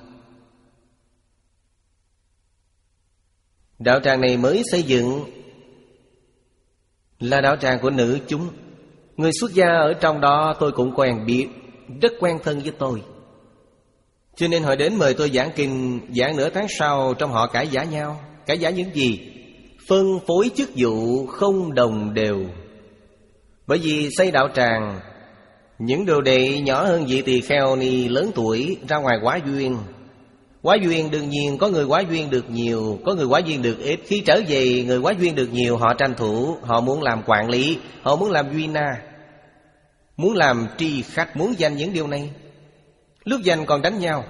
Speaker 2: Đạo tràng này mới xây dựng, là đạo tràng của nữ chúng. Người xuất gia ở trong đó tôi cũng quen biết, rất quen thân với tôi. Cho nên họ đến mời tôi giảng kinh. Giảng nửa tháng sau trong họ cãi vã nhau. Cãi vã những gì? Phân phối chức vụ không đồng đều. Bởi vì xây đạo tràng, những đồ đệ nhỏ hơn vị tỳ kheo ni lớn tuổi ra ngoài quá duyên. Quá duyên đương nhiên có người quá duyên được nhiều, có người quá duyên được ít. Khi trở về người quá duyên được nhiều, họ tranh thủ, họ muốn làm quản lý, họ muốn làm duy na, muốn làm tri khách, muốn giành những điều này. Lúc giành còn đánh nhau.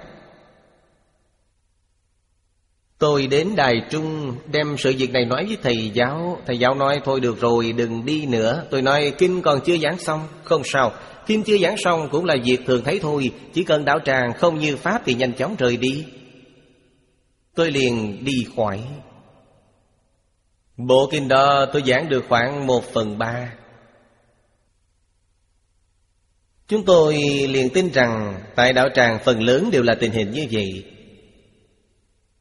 Speaker 2: Tôi đến Đài Trung đem sự việc này nói với thầy giáo. Thầy giáo nói thôi được rồi, đừng đi nữa. Tôi nói kinh còn chưa giảng xong. Không sao, kinh chưa giảng xong cũng là việc thường thấy thôi. Chỉ cần đạo tràng không như pháp thì nhanh chóng rời đi. Tôi liền đi khỏi. Bộ kinh đó tôi giảng được khoảng một phần ba. Chúng tôi liền tin rằng tại đạo tràng phần lớn đều là tình hình như vậy.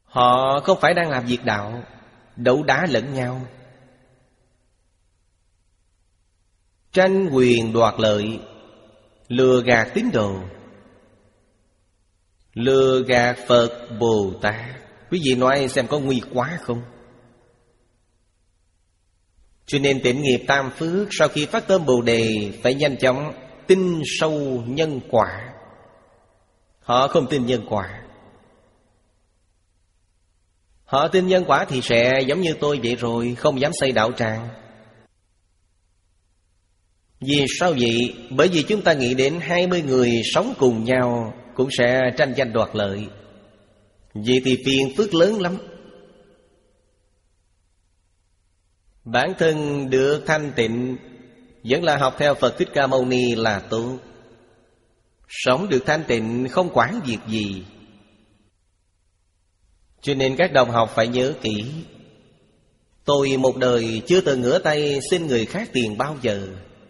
Speaker 2: Họ không phải đang làm việc đạo, đấu đá lẫn nhau, tranh quyền đoạt lợi, lừa gạt tín đồ, lừa gạt Phật Bồ Tát. Quý vị nói xem có nguy quá không? Cho nên tịnh nghiệp tam phước sau khi phát tâm Bồ Đề phải nhanh chóng tin sâu nhân quả. Họ không tin nhân quả. Họ tin nhân quả thì sẽ giống như tôi vậy rồi, không dám xây đạo tràng. Vì sao vậy? Bởi vì chúng ta nghĩ đến hai mươi người sống cùng nhau cũng sẽ tranh giành đoạt lợi. Vậy thì phiền phức lớn lắm. Bản thân được thanh tịnh vẫn là học theo Phật Thích Ca Mâu Ni là tốt. Sống được thanh tịnh không quản việc gì. Cho nên các đồng học phải nhớ kỹ. Tôi một đời chưa từng ngửa tay xin người khác tiền bao giờ.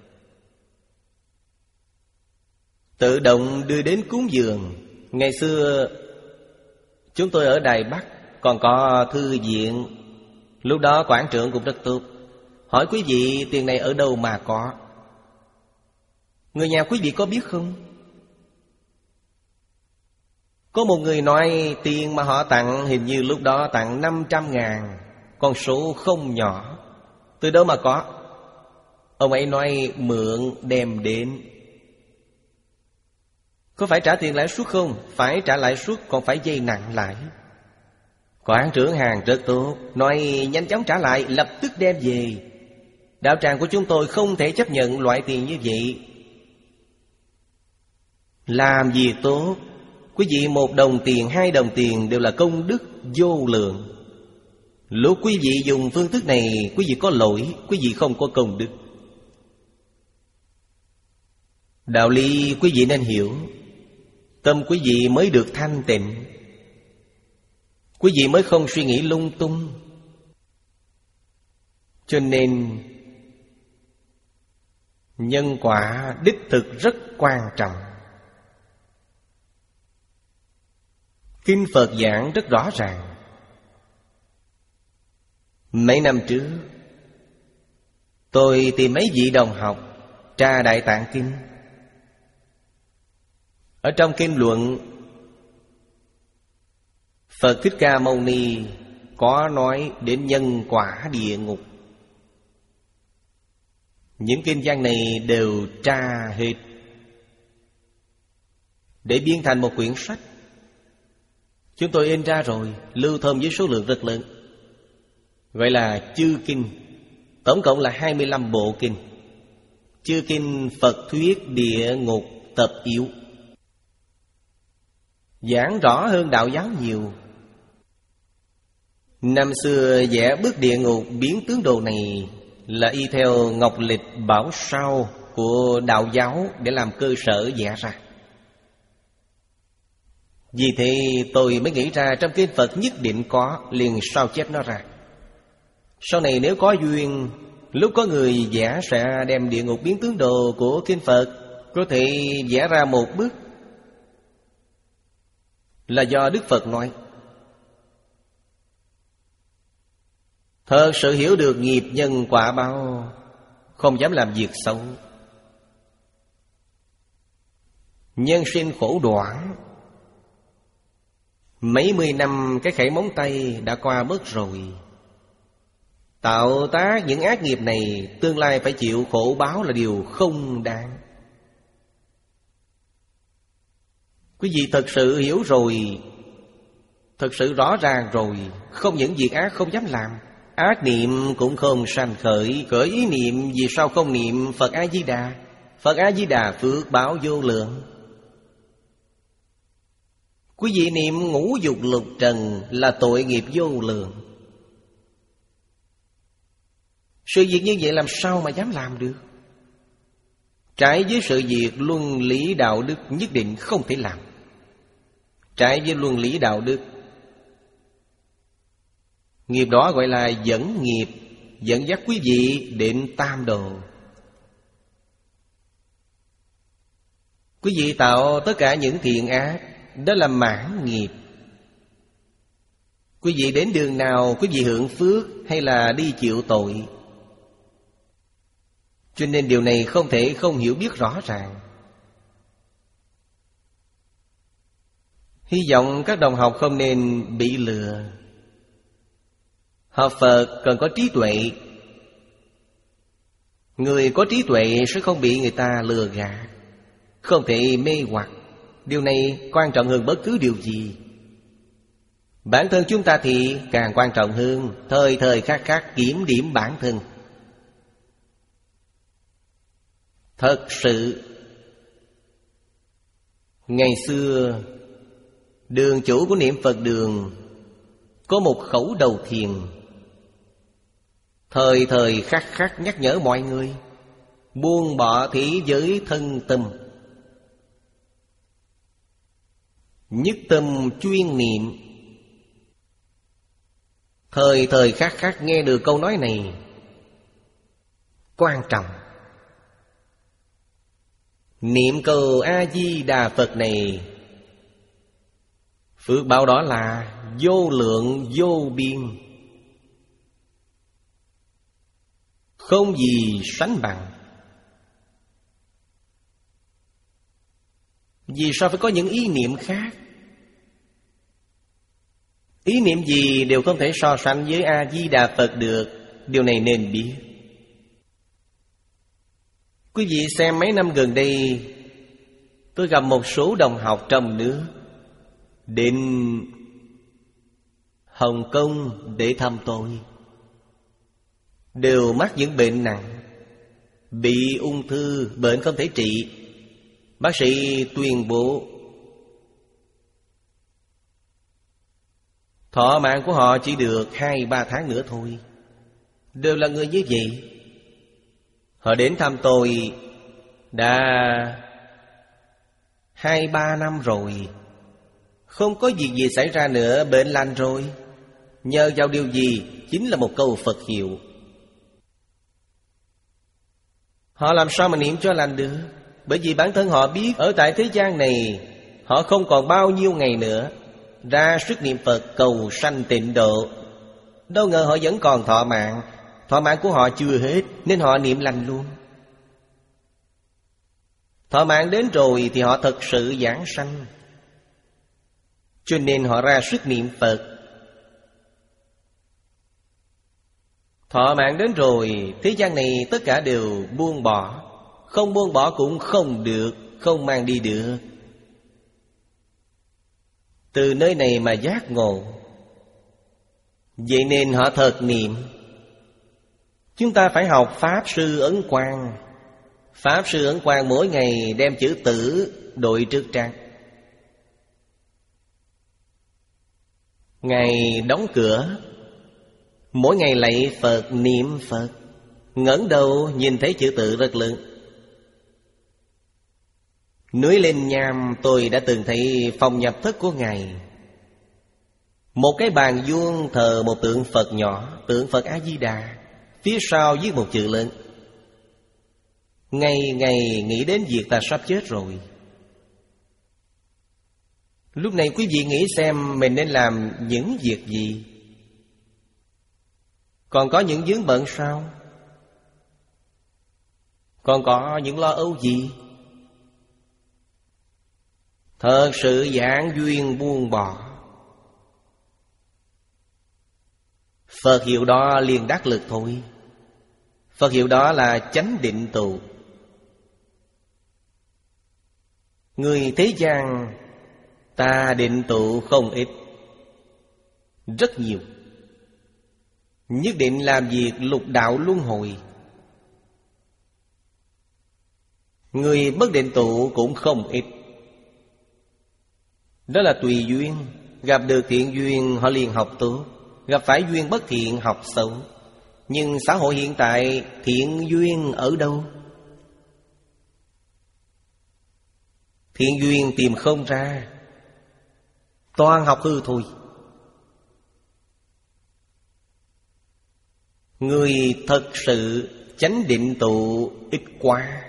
Speaker 2: Tự động đưa đến cúng dường. Ngày xưa chúng tôi ở Đài Bắc còn có thư viện. Lúc đó quản trưởng cũng rất tốt. Hỏi quý vị tiền này ở đâu mà có? Người nhà quý vị có biết không? Có một người nói tiền mà họ tặng hình như lúc đó tặng năm trăm ngàn. Con số không nhỏ. Từ đâu mà có? Ông ấy nói mượn đem đến. Có phải trả tiền lãi suất không? Phải trả lãi suất, còn phải dây nặng lãi. Quản trưởng hàng rất tốt, nói nhanh chóng trả lại, lập tức đem về. Đạo tràng của chúng tôi không thể chấp nhận loại tiền như vậy. Làm gì tốt, quý vị một đồng tiền, hai đồng tiền đều là công đức vô lượng. Lúc quý vị dùng phương thức này, quý vị có lỗi, quý vị không có công đức. Đạo lý quý vị nên hiểu. Tâm quý vị mới được thanh tịnh, quý vị mới không suy nghĩ lung tung. Cho nên nhân quả đích thực rất quan trọng. Kinh Phật giảng rất rõ ràng. Mấy năm trước tôi tìm mấy vị đồng học tra Đại Tạng Kinh. Ở trong kinh luận, Phật Thích Ca Mâu Ni có nói đến nhân quả địa ngục. Những kinh văn này đều tra hết để biên thành một quyển sách. Chúng tôi in ra rồi, lưu thông với số lượng rất lớn, gọi là chư kinh. Tổng cộng là hai mươi lăm bộ kinh. Chư kinh Phật thuyết địa ngục tập yếu, giảng rõ hơn đạo giáo nhiều. Năm xưa vẽ bức địa ngục biến tướng đồ này là y theo ngọc lịch bảo sao của đạo giáo để làm cơ sở vẽ ra. Vì thế tôi mới nghĩ ra trong kinh Phật nhất định có, liền sao chép nó ra. Sau này nếu có duyên, lúc có người vẽ sẽ đem địa ngục biến tướng đồ của kinh Phật, có thể vẽ ra một bức. Là do Đức Phật nói. Thật sự hiểu được nghiệp nhân quả báo, không dám làm việc xấu. Nhân sinh khổ đoạn, mấy mươi năm cái khẩy móng tay đã qua mất rồi. Tạo tác những ác nghiệp này, tương lai phải chịu khổ báo là điều không đáng. Quý vị thật sự hiểu rồi, thật sự rõ ràng rồi, không những việc ác không dám làm, ác niệm cũng không sanh khởi. Khởi ý niệm, vì sao không niệm Phật A-di-đà? Phật A-di-đà phước báo vô lượng. Quý vị niệm ngũ dục lục trần là tội nghiệp vô lượng. Sự việc như vậy làm sao mà dám làm được? Trái với sự việc luân lý đạo đức nhất định không thể làm. Trái với luân lý đạo đức, nghiệp đó gọi là dẫn nghiệp, dẫn dắt quý vị đến tam đồ. Quý vị tạo tất cả những thiện ác, đó là mãn nghiệp. Quý vị đến đường nào quý vị hưởng phước hay là đi chịu tội. Cho nên điều này không thể không hiểu biết rõ ràng. Hy vọng các đồng học không nên bị lừa. Học Phật cần có trí tuệ. Người có trí tuệ sẽ không bị người ta lừa gạt, không thể mê hoặc. Điều này quan trọng hơn bất cứ điều gì. Bản thân chúng ta thì càng quan trọng hơn. Thời thời khắc khắc kiểm điểm bản thân. Thật sự, ngày xưa đường chủ của Niệm Phật Đường có một khẩu đầu thiền, thời thời khắc khắc nhắc nhở mọi người buông bỏ thế giới thân tâm, nhất tâm chuyên niệm. Thời thời khắc khắc nghe được câu nói này quan trọng. Niệm câu A-di-đà Phật này, phước báo đó là vô lượng vô biên, không gì sánh bằng. Vì sao phải có những ý niệm khác? Ý niệm gì đều không thể so sánh với A-di-đà Phật được. Điều này nên biết. Quý vị xem mấy năm gần đây, tôi gặp một số đồng học trong nước đến Hồng Kông để thăm tôi, đều mắc những bệnh nặng, bị ung thư, bệnh không thể trị. Bác sĩ tuyên bố thọ mạng của họ chỉ được hai ba tháng nữa thôi. Đều là người như vậy. Họ đến thăm tôi đã hai ba năm rồi, không có việc gì xảy ra nữa, bệnh lành rồi. Nhờ vào điều gì? Chính là một câu Phật hiệu. Họ làm sao mà niệm cho lành được? Bởi vì bản thân họ biết ở tại thế gian này họ không còn bao nhiêu ngày nữa, ra sức niệm Phật cầu sanh tịnh độ. Đâu ngờ họ vẫn còn thọ mạng. Thọ mạng của họ chưa hết nên họ niệm lành luôn. Thọ mạng đến rồi thì họ thật sự giảng sanh, cho nên họ ra sức niệm Phật. Thọ mạng đến rồi, thế gian này tất cả đều buông bỏ. Không buông bỏ cũng không được, không mang đi được. Từ nơi này mà giác ngộ. Vậy nên họ thật niệm. Chúng ta phải học Pháp Sư Ấn Quang. Pháp Sư Ấn Quang mỗi ngày đem chữ tử đội trước trang. Ngày đóng cửa, mỗi ngày lạy Phật niệm Phật, ngẩng đầu nhìn thấy chữ tự rất lớn. Núi Linh Nham tôi đã từng thấy phòng nhập thất của Ngài. Một cái bàn vuông thờ một tượng Phật nhỏ, tượng Phật A-di-đà, phía sau viết một chữ lớn. Ngày ngày nghĩ đến việc ta sắp chết rồi. Lúc này quý vị nghĩ xem mình nên làm những việc gì? Còn có những vướng bận sao? Còn có những lo âu gì? Thật sự giảng duyên buông bỏ, Phật hiệu đó liền đắc lực thôi. Phật hiệu đó là chánh định tụ. Người thế gian ta định tụ không ít, rất nhiều. Nhất định làm việc lục đạo luân hồi. Người bất định tụ cũng không ít. Đó là tùy duyên. Gặp được thiện duyên họ liền học tốt, gặp phải duyên bất thiện học xấu. Nhưng xã hội hiện tại thiện duyên ở đâu? Thiện duyên tìm không ra, toàn học hư thôi. Người thật sự chánh định tụ ít quá.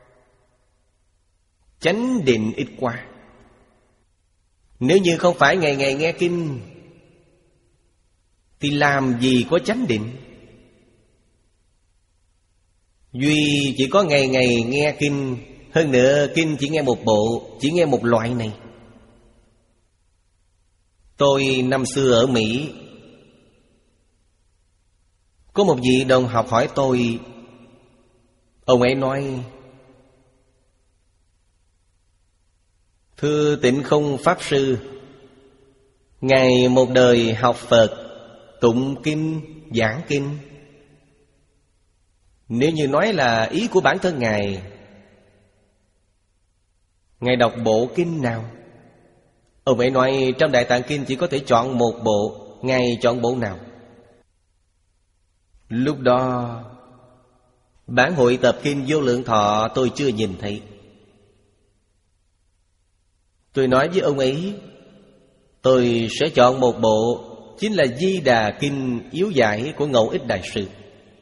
Speaker 2: Chánh định ít quá. Nếu như không phải ngày ngày nghe kinh, thì làm gì có chánh định. Duy chỉ có ngày ngày nghe kinh. Hơn nữa kinh chỉ nghe một bộ, chỉ nghe một loại này. Tôi năm xưa ở Mỹ, có một vị đồng học hỏi tôi. Ông ấy nói: thưa Tịnh Không Pháp Sư, Ngài một đời học Phật, tụng kinh, giảng kinh. Nếu như nói là ý của bản thân Ngài, Ngài đọc bộ kinh nào? Ông ấy nói trong Đại Tạng Kinh chỉ có thể chọn một bộ. Ngài chọn bộ nào? Lúc đó bản hội tập kinh Vô Lượng Thọ tôi chưa nhìn thấy. Tôi nói với ông ấy, tôi sẽ chọn một bộ, chính là Di Đà Kinh yếu giải của Ngẫu Ích Đại Sư.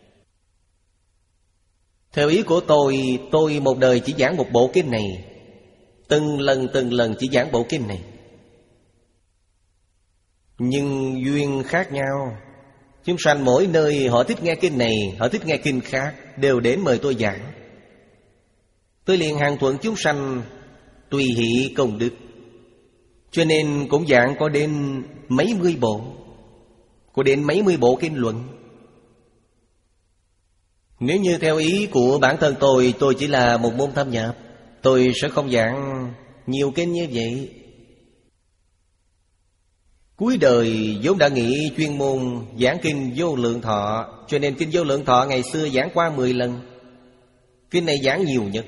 Speaker 2: Theo ý của tôi, tôi một đời chỉ giảng một bộ kinh này, từng lần từng lần chỉ giảng bộ kinh này. Nhưng duyên khác nhau, chúng sanh mỗi nơi họ thích nghe kinh này, họ thích nghe kinh khác, đều đến mời tôi giảng. Tôi liền hàng thuận chúng sanh tùy hỷ công đức, cho nên cũng giảng có đến mấy mươi bộ, có đến mấy mươi bộ kinh luận. Nếu như theo ý của bản thân tôi, tôi chỉ là một môn thâm nhập, tôi sẽ không giảng nhiều kinh như vậy. Cuối đời vốn đã nghĩ chuyên môn giảng kinh Vô Lượng Thọ, cho nên kinh Vô Lượng Thọ ngày xưa giảng qua mười lần. Kinh này giảng nhiều nhất.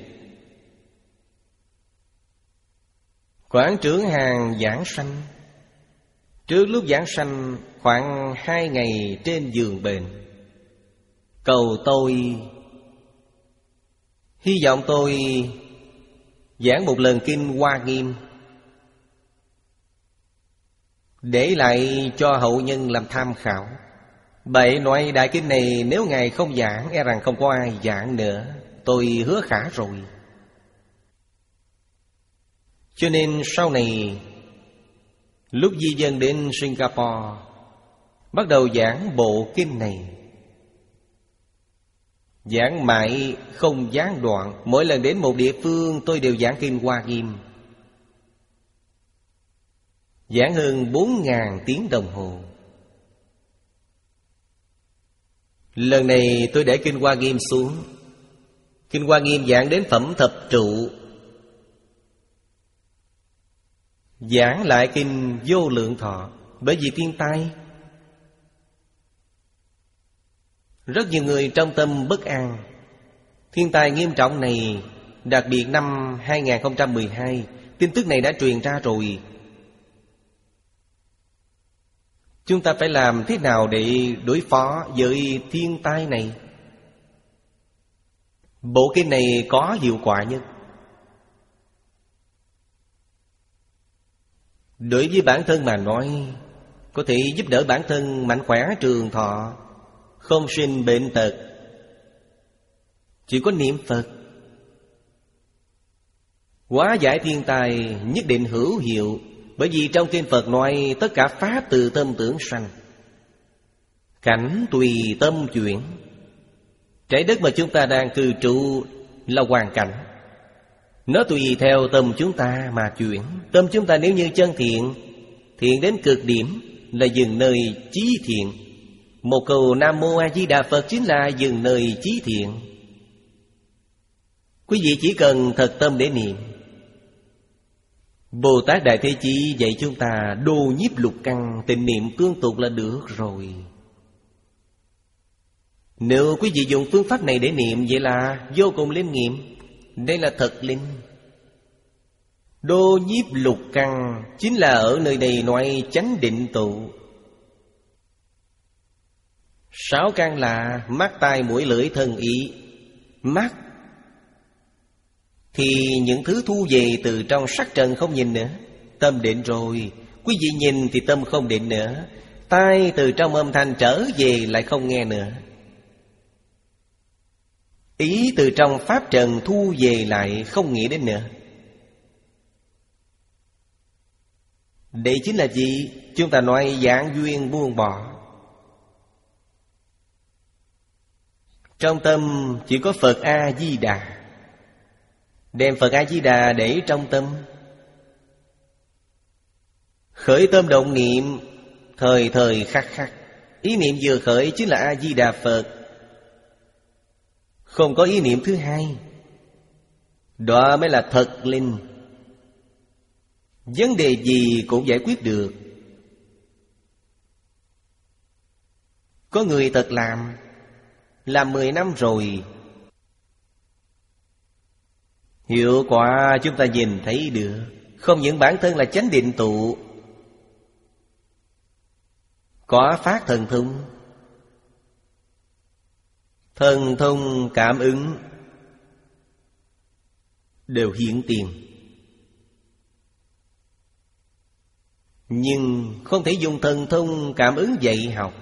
Speaker 2: Quảng trưởng hàng giảng sanh, trước lúc giảng sanh khoảng hai ngày trên giường bệnh, cầu tôi, hy vọng tôi giảng một lần kinh Hoa Nghiêm, để lại cho hậu nhân làm tham khảo. Vậy nói đại kinh này nếu Ngài không giảng, e rằng không có ai giảng nữa. Tôi hứa khả rồi. Cho nên sau này, lúc di dân đến Singapore, bắt đầu giảng bộ kinh này. Giảng mãi không gián đoạn. Mỗi lần đến một địa phương tôi đều giảng kinh Hoa Nghiêm, giảng hơn bốn ngàn tiếng đồng hồ. Lần này tôi để kinh Hoa Nghiêm xuống. Kinh Hoa Nghiêm giảng đến phẩm thập trụ, giảng lại kinh Vô Lượng Thọ. Bởi vì thiên tai, rất nhiều người trong tâm bất an. Thiên tai nghiêm trọng này, đặc biệt năm hai không một hai, tin tức này đã truyền ra rồi. Chúng ta phải làm thế nào để đối phó với thiên tai này? Bộ kinh này có hiệu quả nhất. Đối với bản thân mà nói, có thể giúp đỡ bản thân mạnh khỏe trường thọ, không sinh bệnh tật. Chỉ có niệm Phật, hóa giải thiên tai nhất định hữu hiệu. Bởi vì trong kinh Phật nói tất cả pháp từ tâm tưởng sanh, cảnh tùy tâm chuyển. Trái đất mà chúng ta đang cư trụ là hoàn cảnh, nó tùy theo tâm chúng ta mà chuyển. Tâm chúng ta nếu như chân thiện, thiện đến cực điểm là dừng nơi chí thiện. Một câu Nam Mô A Di Đà Phật chính là dừng nơi chí thiện. Quý vị chỉ cần thật tâm để niệm. Bồ Tát Đại Thế Chí dạy chúng ta đô nhiếp lục căn, tịnh niệm tương tục là được rồi. Nếu quý vị dùng phương pháp này để niệm, vậy là vô cùng linh nghiệm. Đây là thật linh. Đô nhiếp lục căn chính là ở nơi này nói chánh định tụ. Sáu căn là mắt, tai, mũi, lưỡi, thân, ý. Mắt thì những thứ thu về từ trong sắc trần không nhìn nữa, tâm định rồi. Quý vị nhìn thì tâm không định nữa. Tai từ trong âm thanh trở về lại không nghe nữa. Ý từ trong pháp trần thu về lại không nghĩ đến nữa. Đây chính là gì? Chúng ta nói giảng duyên buông bỏ. Trong tâm chỉ có Phật A-di-đà. Đem Phật A-di-đà để trong tâm. Khởi tâm động niệm thời thời khắc khắc. Ý niệm vừa khởi chính là A-di-đà Phật. Không có ý niệm thứ hai. Đó mới là thật linh. Vấn đề gì cũng giải quyết được. Có người thật làm, làm mười năm rồi, hiệu quả chúng ta nhìn thấy được. Không những bản thân là chánh định tụ, có phát thần thông. Thần thông cảm ứng đều hiện tiền. Nhưng không thể dùng thần thông cảm ứng dạy học.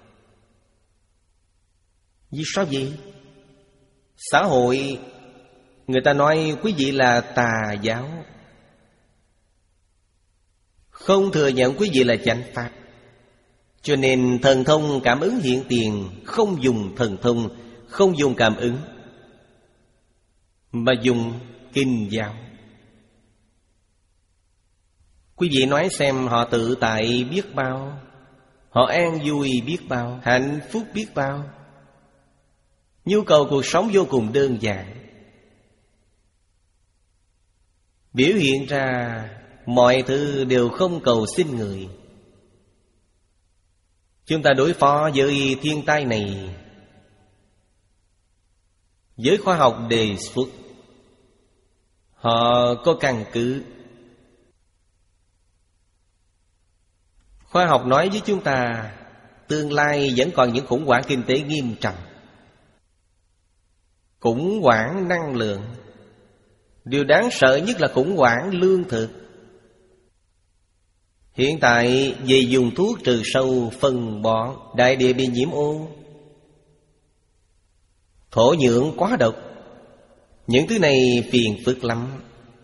Speaker 2: Vì sao vậy? Xã hội người ta nói quý vị là tà giáo, không thừa nhận quý vị là chánh pháp. Cho nên thần thông cảm ứng hiện tiền không dùng thần thông, không dùng cảm ứng, mà dùng kinh giáo. Quý vị nói xem họ tự tại biết bao, họ an vui biết bao, hạnh phúc biết bao. Nhu cầu cuộc sống vô cùng đơn giản. Biểu hiện ra mọi thứ đều không cầu xin người. Chúng ta đối phó với thiên tai này, giới khoa học đề xuất, họ có căn cứ. Khoa học nói với chúng ta tương lai vẫn còn những khủng hoảng kinh tế nghiêm trọng, khủng hoảng năng lượng. Điều đáng sợ nhất là khủng hoảng lương thực. Hiện tại về dùng thuốc trừ sâu, phân bón, đại địa bị nhiễm ô, thổ nhưỡng quá độc. Những thứ này phiền phức lắm.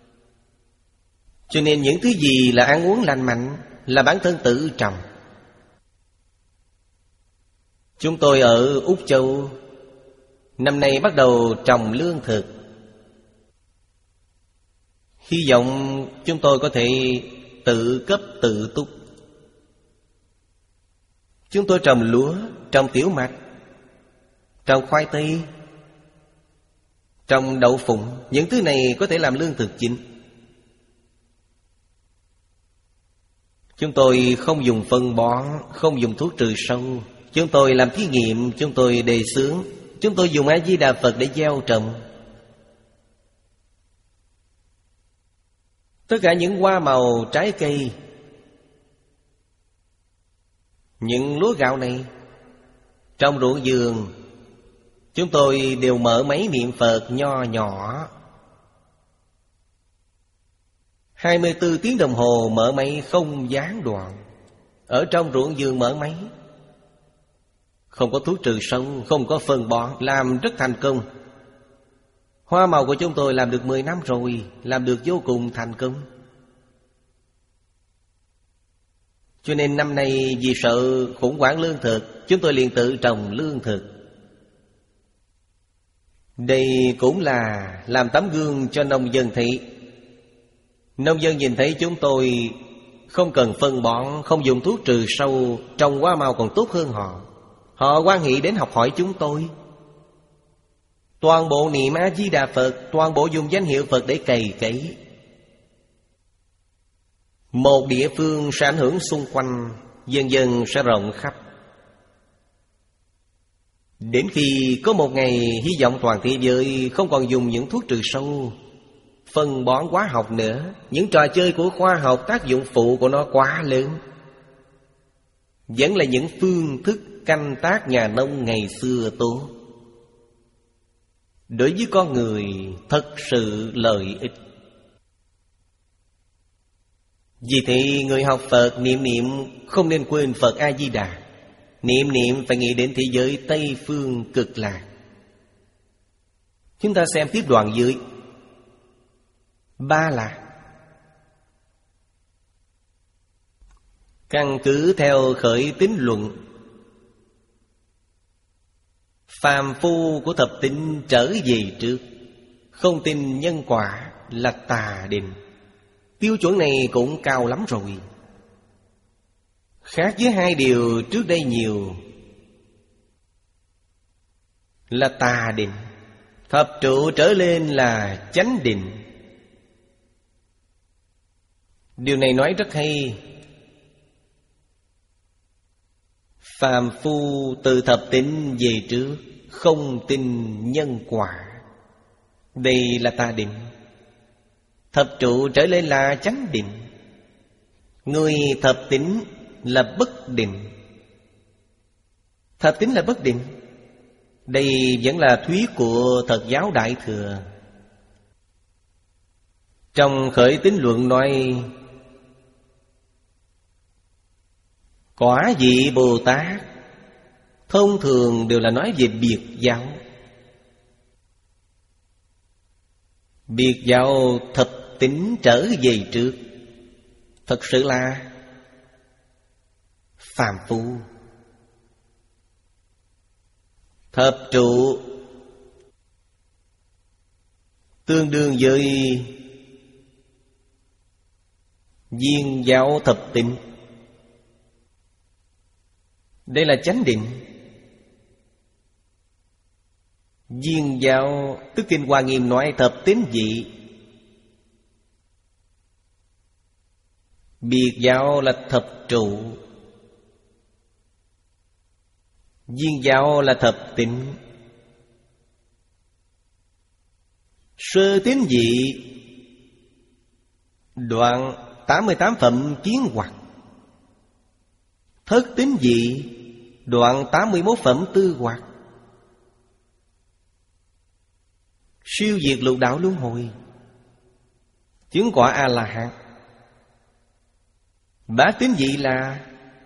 Speaker 2: Cho nên những thứ gì là ăn uống lành mạnh là bản thân tự trồng. Chúng tôi ở Úc Châu năm nay bắt đầu trồng lương thực. Hy vọng chúng tôi có thể tự cấp tự túc. Chúng tôi trồng lúa, trồng tiểu mạch, trồng khoai tây, trồng đậu phụng. Những thứ này có thể làm lương thực chính. Chúng tôi không dùng phân bón, không dùng thuốc trừ sâu. Chúng tôi làm thí nghiệm, chúng tôi đề xướng. Chúng tôi dùng A-di-đà Phật để gieo trồng. Tất cả những hoa màu trái cây, những lúa gạo này, trong ruộng vườn chúng tôi đều mở máy niệm Phật nho nhỏ. hai mươi bốn tiếng đồng hồ mở máy không gián đoạn. Ở trong ruộng vườn mở máy, không có thuốc trừ sâu, không có phân bón, làm rất thành công. Hoa màu của chúng tôi làm được mười năm rồi, làm được vô cùng thành công. Cho nên năm nay vì sợ khủng hoảng lương thực, chúng tôi liền tự trồng lương thực. Đây cũng là làm tấm gương cho nông dân thấy. Nông dân nhìn thấy chúng tôi không cần phân bón, không dùng thuốc trừ sâu, trồng hoa màu còn tốt hơn họ. Họ hoan hỷ đến học hỏi chúng tôi. Toàn bộ niệm A-di-đà Phật, toàn bộ dùng danh hiệu Phật để cày cấy. Một địa phương sẽ ảnh hưởng xung quanh, dần dần sẽ rộng khắp. Đến khi có một ngày hy vọng toàn thế giới không còn dùng những thuốc trừ sâu, phân bón hóa học nữa. Những trò chơi của khoa học tác dụng phụ của nó quá lớn. Vẫn là những phương thức canh tác nhà nông ngày xưa tốt. Đối với con người thật sự lợi ích. Vì thế người học Phật niệm niệm không nên quên Phật A-di-đà. Niệm niệm phải nghĩ đến thế giới Tây Phương Cực Lạc. Chúng ta xem tiếp đoạn dưới. Ba là căn cứ theo khởi tín luận, Phàm phu của thập tịnh trở về trước, không tin nhân quả là tà định. Tiêu chuẩn này cũng cao lắm rồi, khác với hai điều trước đây nhiều. Là tà định. Thập trụ trở lên là chánh định. Điều này nói rất hay. Phàm phu từ thập tịnh về trước, không tin nhân quả. Đây là tà định. Thập trụ trở lên là chánh định. Người thập tịnh là bất định. Thập tịnh là bất định. Đây vẫn là thuyết của Phật giáo Đại Thừa. Trong Khởi Tín Luận nói, quả vị Bồ Tát thông thường đều là nói về biệt giáo. Biệt giáo thập tịnh trở về trước, thật sự là phàm phu. Thập trụ tương đương với viên giáo thập tịnh. Đây là chánh định. Viên giáo tức Kinh Hoa Nghiêm nói thập tín vị. Biệt giáo là thập trụ. Viên giáo là thập tịnh. Sơ tín vị đoạn tám mươi tám phẩm kiến hoặc. Thất tín vị đoạn tám mươi mốt phẩm tư hoặc. Siêu diệt lục đạo luân hồi, chứng quả A-la-hán. Bát tín vị là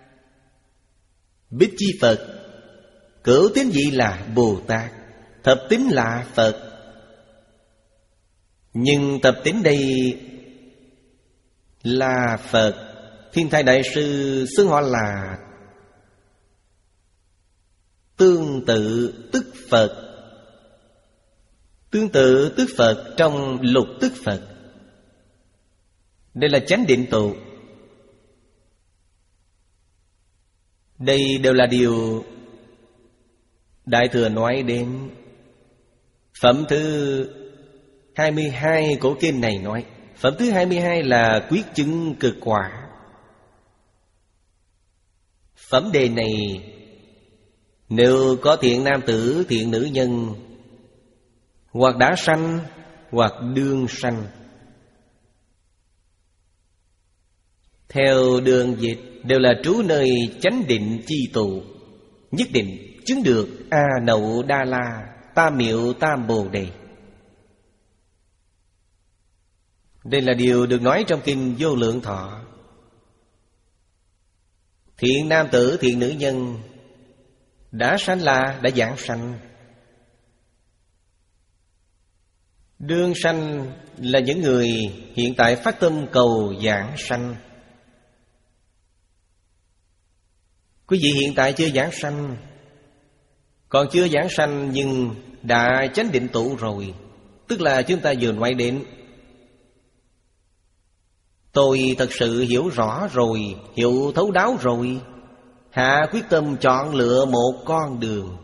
Speaker 2: Bích Chi Phật. Cửu tín vị là Bồ Tát. Thập tín là Phật. Nhưng thập tín đây là Phật. Thiên台Đại Sư xưng họ là tương tự tức Phật. Tương tự tức Phật trong lục tức Phật. Đây là chánh định tụ. Đây đều là điều Đại Thừa nói đến. Phẩm thứ hai mươi hai của kinh này nói, phẩm thứ hai mươi hai là quyết chứng cực quả. Phẩm đề này, nếu có thiện nam tử, thiện nữ nhân, hoặc đã sanh, hoặc đương sanh, theo đường dịch đều là trú nơi chánh định chi tụ, nhất định chứng được A Nậu Đa La, Tam Miệu Tam Bồ Đề. Đây là điều được nói trong Kinh Vô Lượng Thọ. Thiện nam tử, thiện nữ nhân đã sanh là đã giảng sanh. Đương sanh là những người hiện tại phát tâm cầu giảng sanh. Quý vị hiện tại chưa giảng sanh, còn chưa giảng sanh nhưng đã chánh định tụ rồi, tức là chúng ta vừa nói đến. Tôi thật sự hiểu rõ rồi, hiểu thấu đáo rồi, hạ quyết tâm chọn lựa một con đường.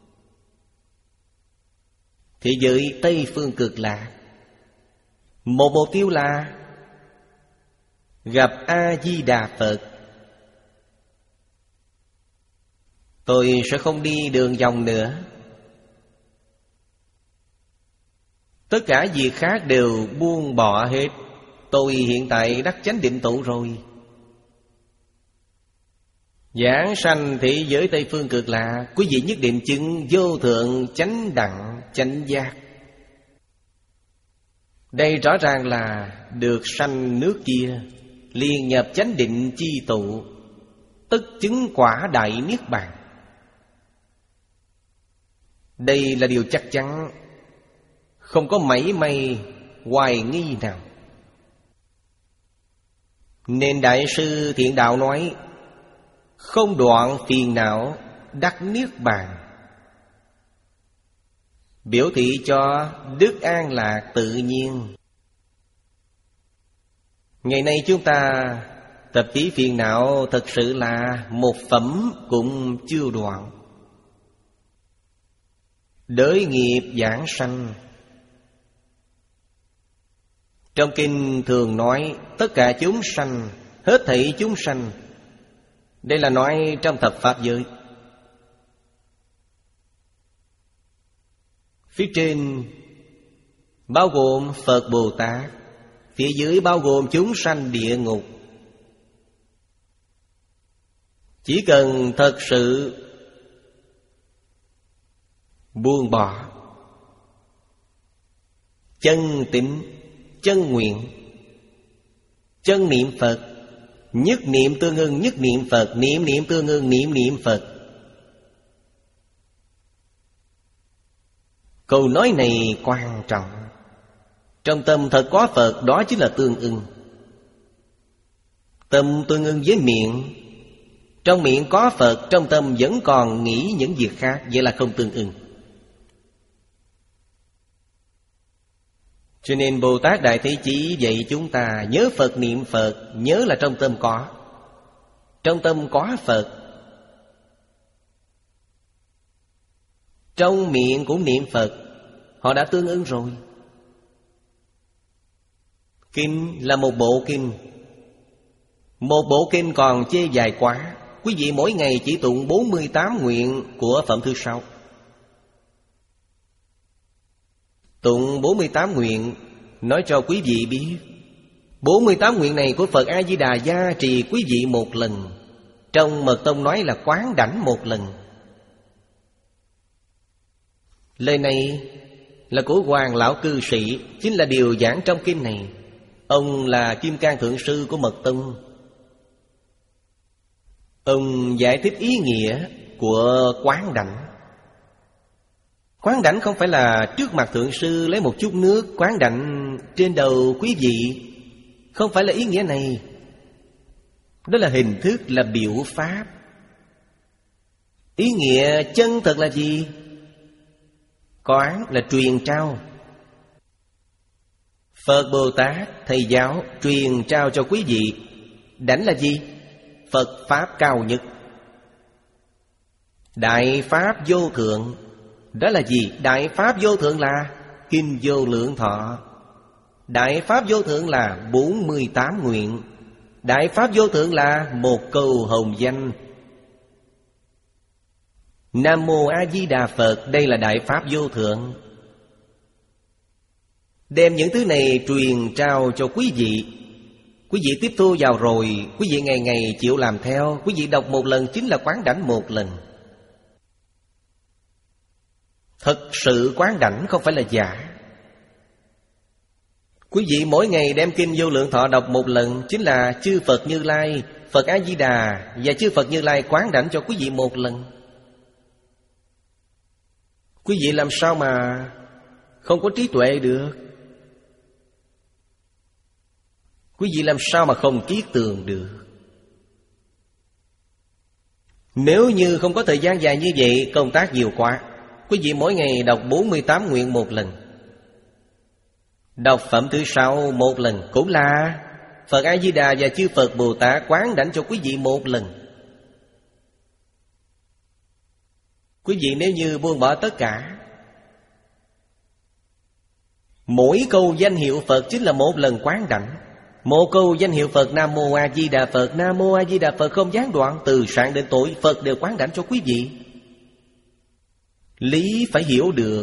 Speaker 2: Thế giới Tây Phương Cực Lạc, một mục tiêu là gặp A-di-đà Phật. Tôi sẽ không đi đường vòng nữa. Tất cả việc khác đều buông bỏ hết. Tôi hiện tại đắc chánh định tụ rồi. Giảng sanh thế giới Tây Phương Cực Lạc, quý vị nhất định chứng vô thượng chánh đẳng chánh giác. Đây rõ ràng là được sanh nước kia, liền nhập chánh định chi tụ, tức chứng quả đại niết bàn. Đây là điều chắc chắn, không có mảy may hoài nghi nào. Nên Đại sư Thiện Đạo nói, không đoạn phiền não đắc niết bàn. biểu thị cho đức an lạc tự nhiên. Ngày nay chúng ta tập khí phiền não thật sự là một phẩm cũng chưa đoạn. Đới nghiệp giảng sanh. Trong kinh thường nói tất cả chúng sanh, hết thảy chúng sanh. Đây là nói trong thập pháp giới. Phía trên bao gồm Phật Bồ Tát, phía dưới bao gồm chúng sanh địa ngục. Chỉ cần thật sự buông bỏ, chân tín, chân nguyện, chân niệm Phật, nhất niệm tương ưng nhất niệm Phật, niệm niệm tương ưng niệm niệm Phật. Câu nói này quan trọng. Trong tâm thật có Phật, đó chính là tương ưng. Tâm tương ưng với miệng, trong miệng có Phật, trong tâm vẫn còn nghĩ những việc khác, vậy là không tương ưng. Cho nên Bồ Tát Đại Thế Chí dạy chúng ta nhớ Phật niệm Phật. Nhớ là trong tâm có, trong tâm có Phật, trong miệng cũng niệm Phật. Họ đã tương ứng rồi. Kinh là một bộ kinh. Một bộ kinh còn chê dài quá. Quý vị mỗi ngày chỉ tụng bốn mươi tám nguyện của phẩm thứ sáu. Tụng bốn mươi tám nguyện, nói cho quý vị biết bốn mươi tám nguyện này của Phật A-di-đà gia trì quý vị một lần. Trong Mật Tông nói là quán đảnh một lần. Lời này là của Hoàng Lão Cư Sĩ, chính là điều giảng trong kinh này. Ông là Kim Cang Thượng Sư của Mật Tông. Ông giải thích ý nghĩa của quán đảnh. Quán đảnh không phải là trước mặt Thượng Sư lấy một chút nước quán đảnh trên đầu quý vị. Không phải là ý nghĩa này. Đó là hình thức, là biểu pháp. Ý nghĩa chân thật là gì? Quán là truyền trao. Phật Bồ Tát, Thầy giáo truyền trao cho quý vị. Đảnh là gì? Phật Pháp cao nhất. Đại Pháp vô thượng. Đó là gì? Đại Pháp vô thượng là Kinh Vô Lượng Thọ. Đại Pháp vô thượng là bốn mươi tám nguyện. Đại Pháp vô thượng là một câu hồng danh. Nam Mô A Di Đà Phật. Đây là Đại Pháp vô thượng. Đem những thứ này truyền trao cho quý vị. Quý vị tiếp thu vào rồi, quý vị ngày ngày chịu làm theo. Quý vị đọc một lần chính là quán đảnh một lần. Thật sự quán đảnh, không phải là giả. Quý vị mỗi ngày đem Kinh Vô Lượng Thọ đọc một lần, chính là chư Phật Như Lai, Phật A-di-đà và chư Phật Như Lai quán đảnh cho quý vị một lần. Quý vị làm sao mà không có trí tuệ được? Quý vị làm sao mà không kiết tường được? Nếu như không có thời gian dài như vậy, công tác nhiều quá, quý vị mỗi ngày đọc bốn mươi tám nguyện một lần, đọc phẩm thứ sáu một lần, cũng là Phật A-di-đà và chư Phật Bồ Tát quán đảnh cho quý vị một lần. Quý vị nếu như buông bỏ tất cả, mỗi câu danh hiệu Phật chính là một lần quán đảnh. Một câu danh hiệu Phật Nam Mô A Di Đà Phật, Nam Mô A Di Đà Phật không gián đoạn, từ sáng đến tối Phật đều quán đảnh cho quý vị. Lý phải hiểu được,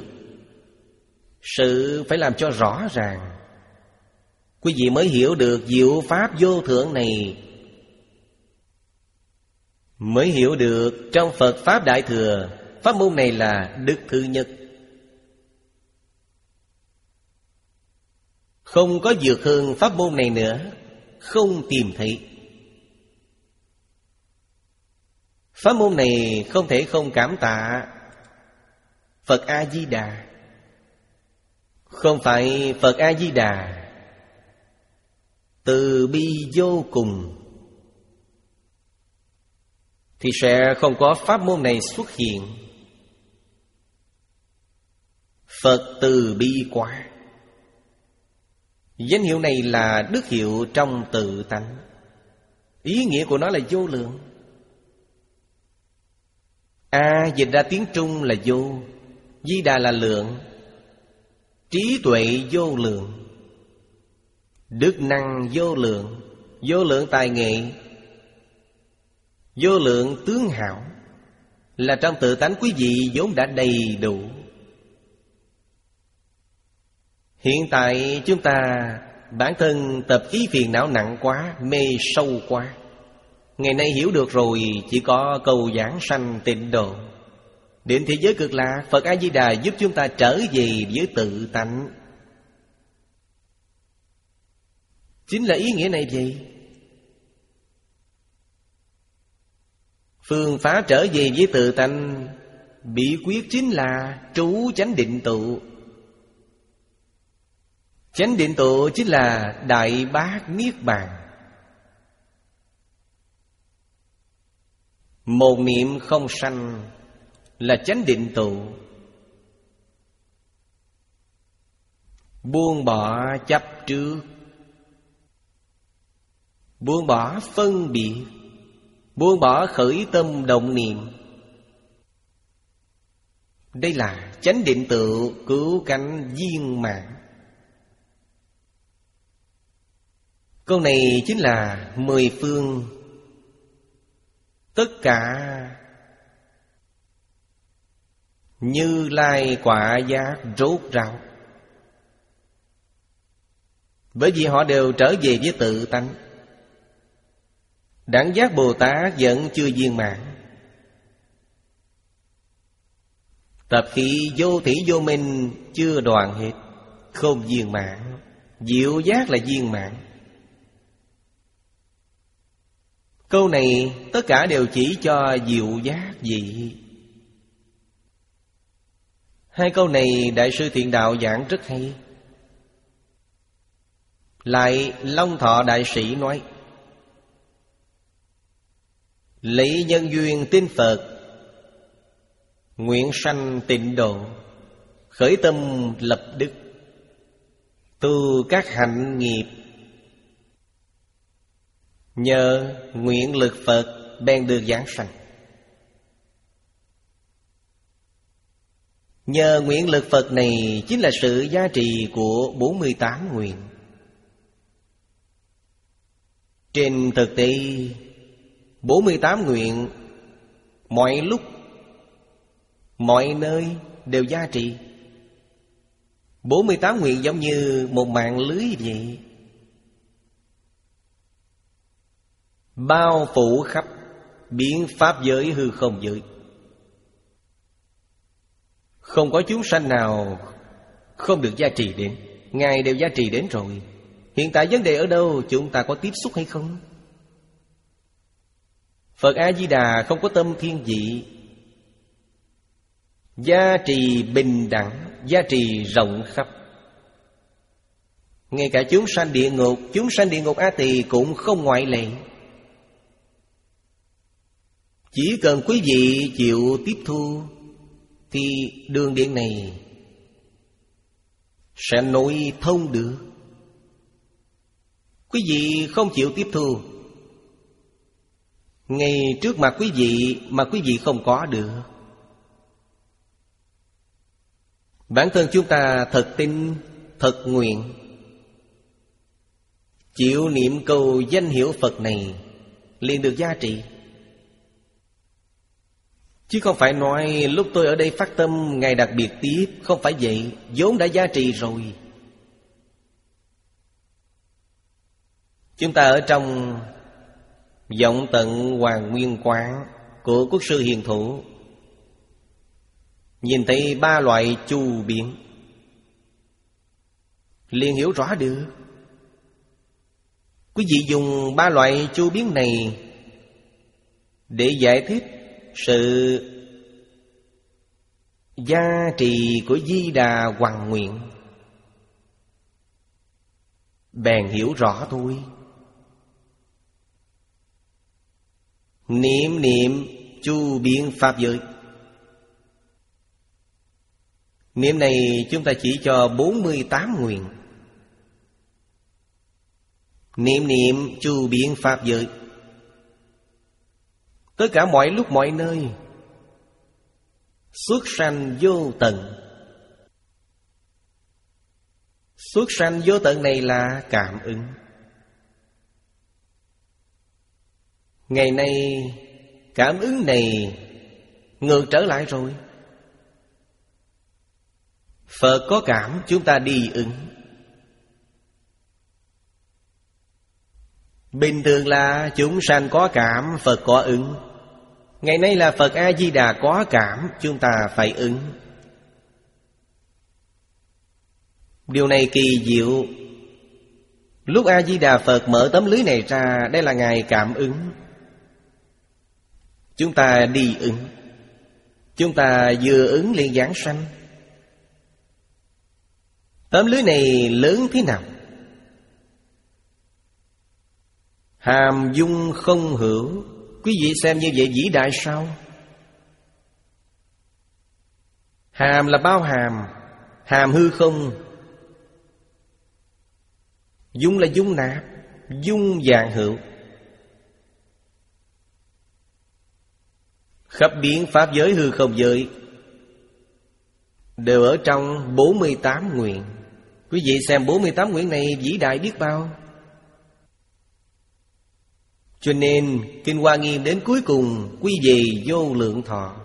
Speaker 2: sự phải làm cho rõ ràng, quý vị mới hiểu được diệu pháp vô thượng này, mới hiểu được trong Phật Pháp Đại Thừa, pháp môn này là đức thứ nhất. Không có vượt hơn pháp môn này nữa, không tìm thấy. Pháp môn này không thể không cảm tạ Phật A-di-đà. Không phải Phật A-di-đà từ bi vô cùng thì sẽ không có pháp môn này xuất hiện. Phật từ bi quá. Danh hiệu này là đức hiệu trong tự tánh. Ý nghĩa của nó là vô lượng. A dịch ra tiếng Trung là vô, Di Đà là lượng. Trí tuệ vô lượng, đức năng vô lượng, vô lượng tài nghệ, vô lượng tướng hảo, là trong tự tánh quý vị vốn đã đầy đủ. Hiện tại chúng ta bản thân tập khí phiền não nặng quá, mê sâu quá. Ngày nay hiểu được rồi, chỉ có cầu giảng sanh tịnh độ. Đến thế giới cực lạc, Phật A-di-đà giúp chúng ta trở về với tự tánh. Chính là ý nghĩa này vậy. Phương pháp trở về với tự tánh, bí quyết chính là trú chánh định tụ. Chánh định tụ chính là Đại Bát Niết Bàn. Một niệm không sanh là chánh định tụ. Buông bỏ chấp trước, buông bỏ phân biệt, buông bỏ khởi tâm động niệm. Đây là chánh định tụ cứu cánh viên mãn. Câu này chính là mười phương tất cả Như Lai quả giác rốt ráo. Bởi vì họ đều trở về với tự tánh. Đẳng giác Bồ Tát vẫn chưa viên mãn. Tập khí vô thủy vô minh chưa đoạn hết, không viên mãn. Diệu giác là viên mãn. Câu này tất cả đều chỉ cho diệu giác vị. Hai câu này Đại sư Thiện Đạo giảng rất hay. Lại Long Thọ Đại Sĩ nói: lấy nhân duyên tin Phật, nguyện sanh tịnh độ, khởi tâm lập đức, tu các hạnh nghiệp. Nhờ nguyện lực Phật bèn được giảng sanh. Nhờ nguyện lực Phật này chính là sự giá trị của bốn mươi tám nguyện. Trên thực tế, bốn mươi tám nguyện mọi lúc, mọi nơi đều giá trị. bốn mươi tám nguyện giống như một mạng lưới vậy, bao phủ khắp biến pháp giới hư không giới. Không có chúng sanh nào không được gia trì đến. Ngài đều gia trì đến rồi. Hiện tại vấn đề ở đâu? Chúng ta có tiếp xúc hay không? Phật A-di-đà không có tâm thiên vị, gia trì bình đẳng, gia trì rộng khắp. Ngay cả chúng sanh địa ngục, chúng sanh địa ngục A Tỳ cũng không ngoại lệ. Chỉ cần quý vị chịu tiếp thu, thì đường điện này sẽ nối thông được. Quý vị không chịu tiếp thu, ngay trước mặt quý vị mà quý vị không có được. Bản thân chúng ta thật tin, thật nguyện, chịu niệm câu danh hiệu Phật này, liền được giá trị. Chứ không phải nói lúc tôi ở đây phát tâm Ngài đặc biệt tiếp. Không phải vậy, vốn đã giá trị rồi. Chúng ta ở trong Vọng Tận Hoàng Nguyên Quán của Quốc sư Hiền Thủ, nhìn thấy ba loại chu biến, liền hiểu rõ được. Quý vị dùng ba loại chu biến này để giải thích sự gia trì của Di Đà Hoàng Nguyện, bèn hiểu rõ thôi. Niệm niệm chu biến pháp giới, Niệm này chúng ta chỉ cho bốn mươi tám nguyện. Niệm niệm chu biện pháp giới, tất cả mọi lúc mọi nơi, xuất sanh vô tận. Xuất sanh vô tận này là cảm ứng. Ngày nay cảm ứng này ngược trở lại rồi. Phật có cảm, chúng ta đi ứng. Bình thường là chúng sanh có cảm, Phật có ứng. Ngày nay là Phật A-di-đà có cảm, chúng ta phải ứng. Điều này kỳ diệu. Lúc A-di-đà Phật mở tấm lưới này ra, đây là Ngài cảm ứng. Chúng ta đi ứng. Chúng ta vừa ứng liền giảng sanh. Tấm lưới này lớn thế nào? Hàm dung không hữu. Quý vị xem như vậy vĩ đại sao? Hàm là bao hàm, hàm hư không. Dung là dung nạp, dung vạn hữu. Khắp biến pháp giới hư không giới đều ở trong bốn mươi tám nguyện. Quý vị xem bốn mươi tám nguyện này vĩ đại biết bao. Cho nên Kinh Hoa Nghiêm đến cuối cùng quy về vô lượng thọ.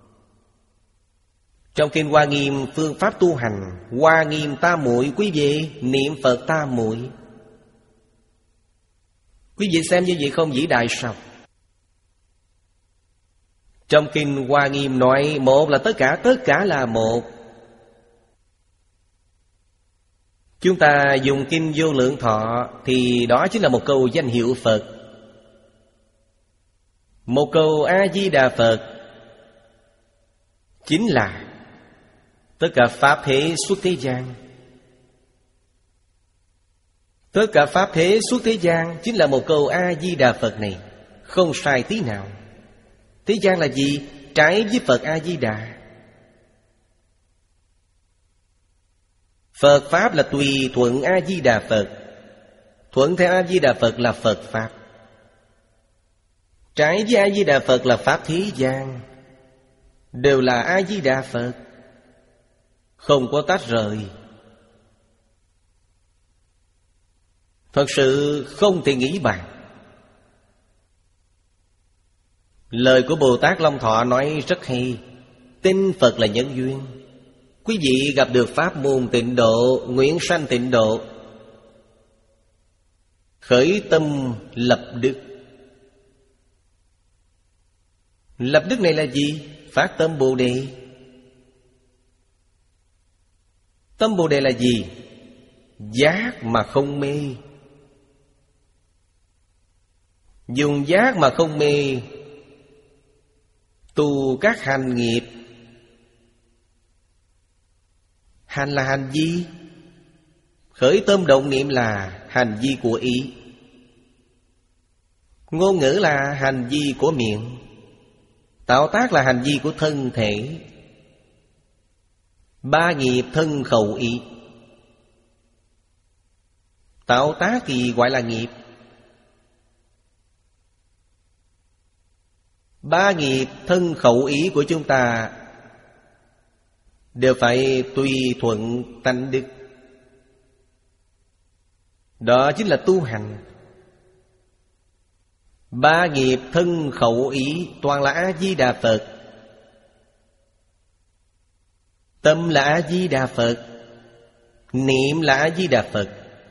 Speaker 2: Trong Kinh Hoa Nghiêm phương pháp tu hành, Hoa Nghiêm tam muội quy về niệm Phật tam muội. Quý vị xem như vậy không vĩ đại sao? Trong Kinh Hoa Nghiêm nói một là tất cả, tất cả là một. Chúng ta dùng Kinh Vô Lượng Thọ thì đó chính là một câu danh hiệu Phật. Một câu A-di-đà Phật chính là tất cả pháp thế xuất thế gian. Tất cả pháp thế xuất thế gian chính là một câu A-di-đà Phật này, không sai tí nào. Thế gian là gì? Trái với Phật A-di-đà. Phật Pháp là tùy thuận A-di-đà Phật. Thuận theo A-di-đà Phật là Phật Pháp. Trái với A-di-đà Phật là Pháp thế gian. Đều là A-di-đà Phật, không có tách rời. Thật sự không thể nghĩ bàn. Lời của Bồ Tát Long Thọ nói rất hay. Tin Phật là nhân duyên. Quý vị gặp được pháp môn tịnh độ, nguyện sanh tịnh độ, khởi tâm lập đức. Lập đức này là gì? Phát tâm Bồ Đề. Tâm Bồ Đề là gì? Giác mà không mê. Dùng giác mà không mê tu các hành nghiệp. Hành là hành vi, khởi tâm động niệm là hành vi của ý, ngôn ngữ là hành vi của miệng, tạo tác là hành vi của thân thể. Ba nghiệp thân khẩu ý. Tạo tác thì gọi là nghiệp. Ba nghiệp thân khẩu ý của chúng ta đều phải tùy thuận tánh đức. Đó chính là tu hành. Ba nghiệp thân khẩu ý toàn là A-di-đà Phật. Tâm là A-di-đà Phật, niệm là A-di-đà Phật,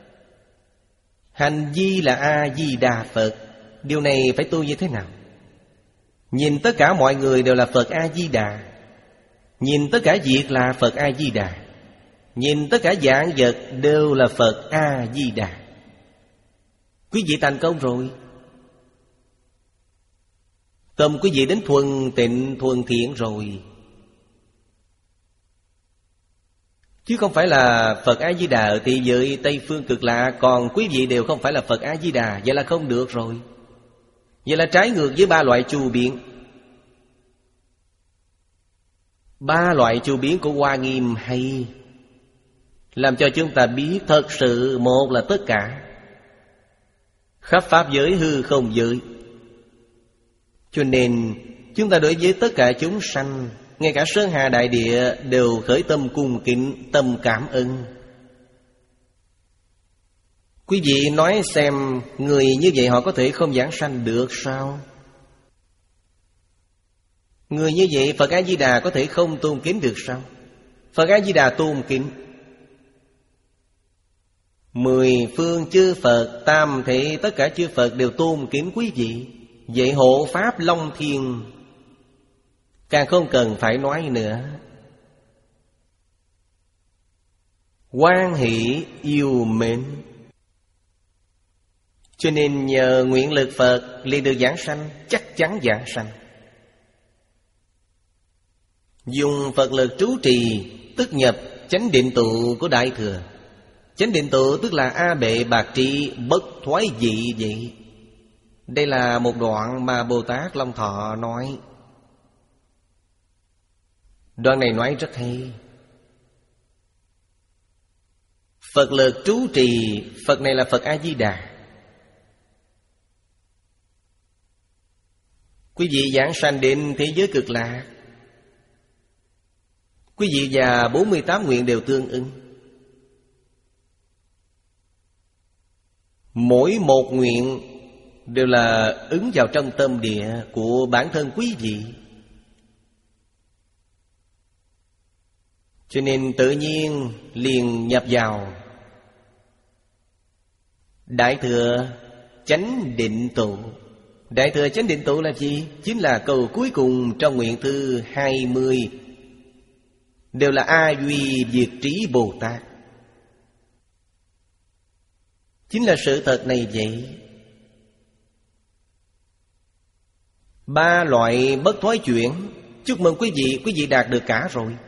Speaker 2: hành vi là A-di-đà Phật. Điều này phải tu như thế nào? Nhìn tất cả mọi người đều là Phật A-di-đà, nhìn tất cả việc là Phật A-di-đà, nhìn tất cả vạn vật đều là Phật A-di-đà. Quý vị thành công rồi. Tâm quý vị đến thuần tịnh thuần thiện rồi. Chứ không phải là Phật A-di-đà ở thế giới Tây Phương Cực Lạc, còn quý vị đều không phải là Phật A-di-đà. Vậy là không được rồi. Vậy là trái ngược với ba loại chu biện. Ba loại chu biến của Hoa Nghiêm hay, làm cho chúng ta biết thật sự một là tất cả, khắp pháp giới hư không giới. Cho nên chúng ta đối với tất cả chúng sanh, ngay cả sơn hà đại địa, đều khởi tâm cung kính, tâm cảm ơn. Quý vị nói xem, người như vậy họ có thể không giảng sanh được sao? Người như vậy Phật A-di-đà có thể không tôn kính được sao? Phật A-di-đà tôn kính. Mười phương chư Phật, tam thể tất cả chư Phật đều tôn kính quý vị. Vậy hộ pháp Long Thiên càng không cần phải nói nữa. Hoan hỷ yêu mến. Cho nên nhờ nguyện lực Phật liền được giảng sanh, chắc chắn giảng sanh. Dùng Phật lực trú trì, tức nhập chánh định tụ của Đại Thừa. Chánh định tụ tức là A Bệ Bạc Tri bất thoái dị vậy. Đây là một đoạn mà Bồ Tát Long Thọ nói. Đoạn này nói rất hay. Phật lực trú trì, Phật này là Phật A-di-đà. Quý vị giảng sanh đến thế giới cực lạc, quý vị và bốn mươi tám nguyện đều tương ứng. Mỗi một nguyện đều là ứng vào trong tâm địa của bản thân quý vị. Cho nên tự nhiên liền nhập vào Đại Thừa Chánh Định Tụ. Đại Thừa Chánh Định Tụ là gì? Chính là câu cuối cùng trong nguyện thư hai mươi. Đều là A Duy Diệt Trí Bồ Tát. Chính là sự thật này vậy. Ba loại bất thoái chuyển. Chúc mừng quý vị, quý vị đạt được cả rồi.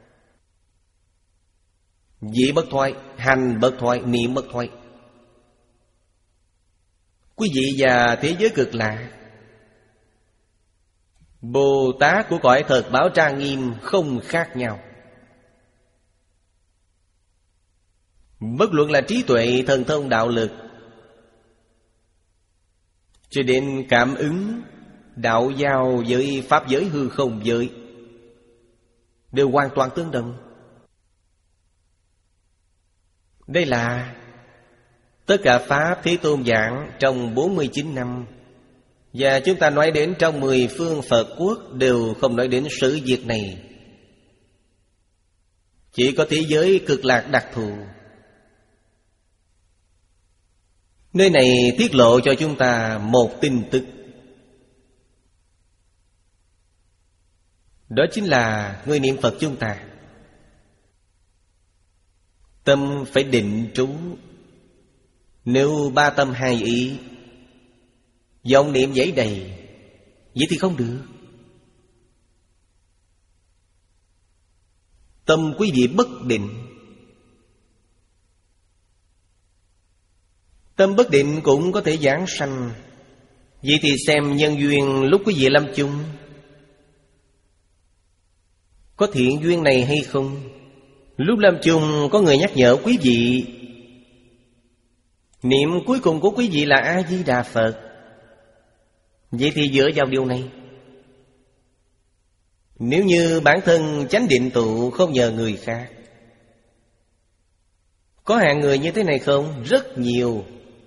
Speaker 2: Vị bất thoái, hành bất thoái, niệm bất thoái. Quý vị và thế giới cực lạc, Bồ Tát của cõi thật báo trang nghiêm không khác nhau. Bất luận là trí tuệ, thần thông, đạo lực, cho đến cảm ứng, đạo giao với pháp giới hư không giới, đều hoàn toàn tương đồng. Đây là tất cả Pháp Thế Tôn giảng trong bốn mươi chín năm. Và chúng ta nói đến trong mười phương Phật quốc đều không nói đến sự việc này. Chỉ có thế giới cực lạc đặc thù. Nơi này tiết lộ cho chúng ta một tin tức. Đó chính là người niệm Phật chúng ta tâm phải định trú. Nếu ba tâm hai ý, vọng niệm dẫy đầy, vậy thì không được. Tâm quý vị bất định. Tâm bất định cũng có thể giảng sanh. Vậy thì xem nhân duyên lúc quý vị lâm chung, có thiện duyên này hay không? Lúc lâm chung có người nhắc nhở quý vị, niệm cuối cùng của quý vị là A-di-đà Phật. Vậy thì dựa vào điều này. Nếu như bản thân chánh định tụ không nhờ người khác, có hạng người như thế này không? Rất nhiều.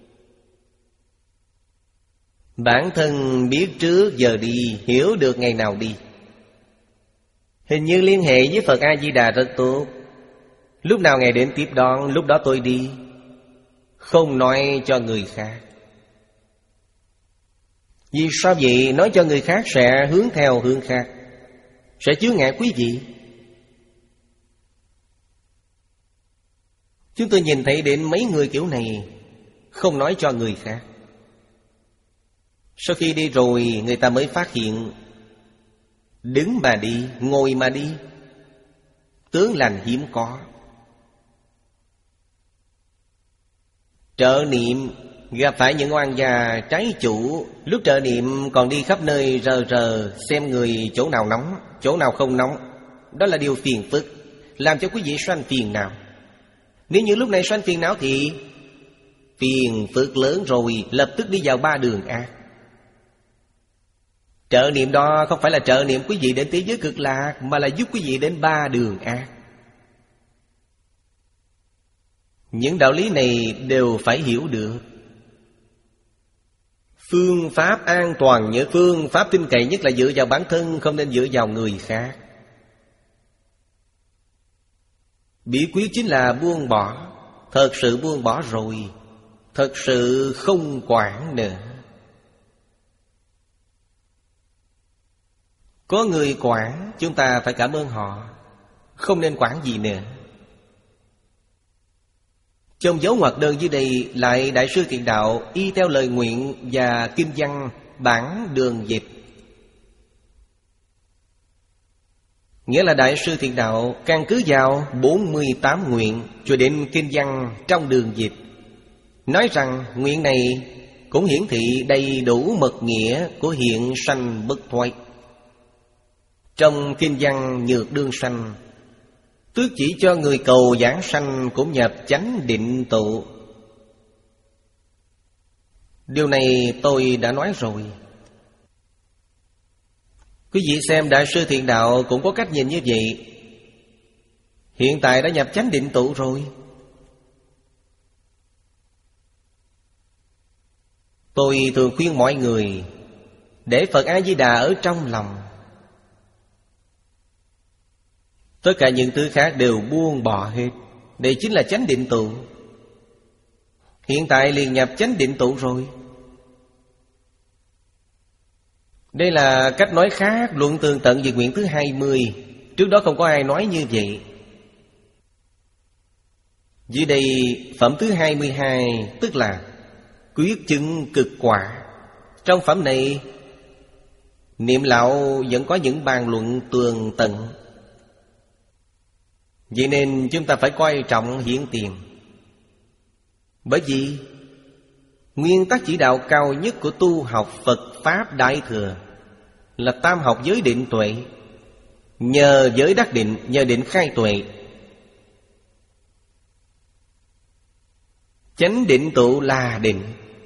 Speaker 2: Bản thân biết trước giờ đi, hiểu được ngày nào đi. Hình như liên hệ với Phật A-di-đà rất tốt. Lúc nào ngày đến tiếp đón, lúc đó tôi đi. Không nói cho người khác. Vì sao vậy? Nói cho người khác sẽ hướng theo hướng khác, sẽ chướng ngại quý vị. Chúng tôi nhìn thấy đến mấy người kiểu này, không nói cho người khác. Sau khi đi rồi người ta mới phát hiện, đứng mà đi, ngồi mà đi, tướng lành hiếm có. Trợ niệm gặp phải những oan gia trái chủ, lúc trợ niệm còn đi khắp nơi rờ rờ xem người chỗ nào nóng, chỗ nào không nóng, Đó là điều phiền phức, làm cho quý vị sanh phiền não. Nếu như lúc này sanh phiền não thì phiền phức lớn rồi, lập tức đi vào ba đường ác. Trợ niệm đó không phải là trợ niệm quý vị đến thế giới cực lạc, mà là giúp quý vị đến ba đường ác. Những đạo lý này đều phải hiểu được. Phương pháp an toàn nhất, phương pháp tin cậy nhất là dựa vào bản thân, không nên dựa vào người khác. Bí quyết chính là buông bỏ. Thật sự buông bỏ rồi, thật sự không quản nữa. Có người quản, chúng ta phải cảm ơn họ, không nên quản gì nữa. Trong dấu ngoặc đơn dưới đây lại Đại sư Thiện Đạo y theo lời nguyện và kinh văn bản đường dịch. Nghĩa là Đại sư Thiện Đạo căn cứ vào bốn mươi tám nguyện cho đến kinh văn trong đường dịch, nói rằng nguyện này cũng hiển thị đầy đủ mật nghĩa của hiện sanh bất thoái. Trong kinh văn Nhược Đương Sanh, tức chỉ cho người cầu giảng sanh cũng nhập chánh định tụ. Điều này tôi đã nói rồi. Quý vị xem Đại sư Thiện Đạo cũng có cách nhìn như vậy. Hiện tại đã nhập chánh định tụ rồi. Tôi thường khuyên mọi người để Phật A-di-đà ở trong lòng. Tất cả những thứ khác đều buông bỏ hết. Đây chính là chánh định tụ. Hiện tại liền nhập chánh định tụ rồi. Đây là cách nói khác, luận tường tận về nguyện thứ hai mươi. Trước đó không có ai nói như vậy. Dưới đây phẩm thứ hai mươi hai, tức là quyết chứng cực quả. Trong phẩm này Niệm Lão vẫn có những bàn luận tường tận. Vậy nên chúng ta phải coi trọng hiện tiền. Bởi vì nguyên tắc chỉ đạo cao nhất của tu học Phật Pháp Đại Thừa là tam học giới định tuệ. Nhờ giới đắc định, nhờ định khai tuệ. Chánh định tụ là định.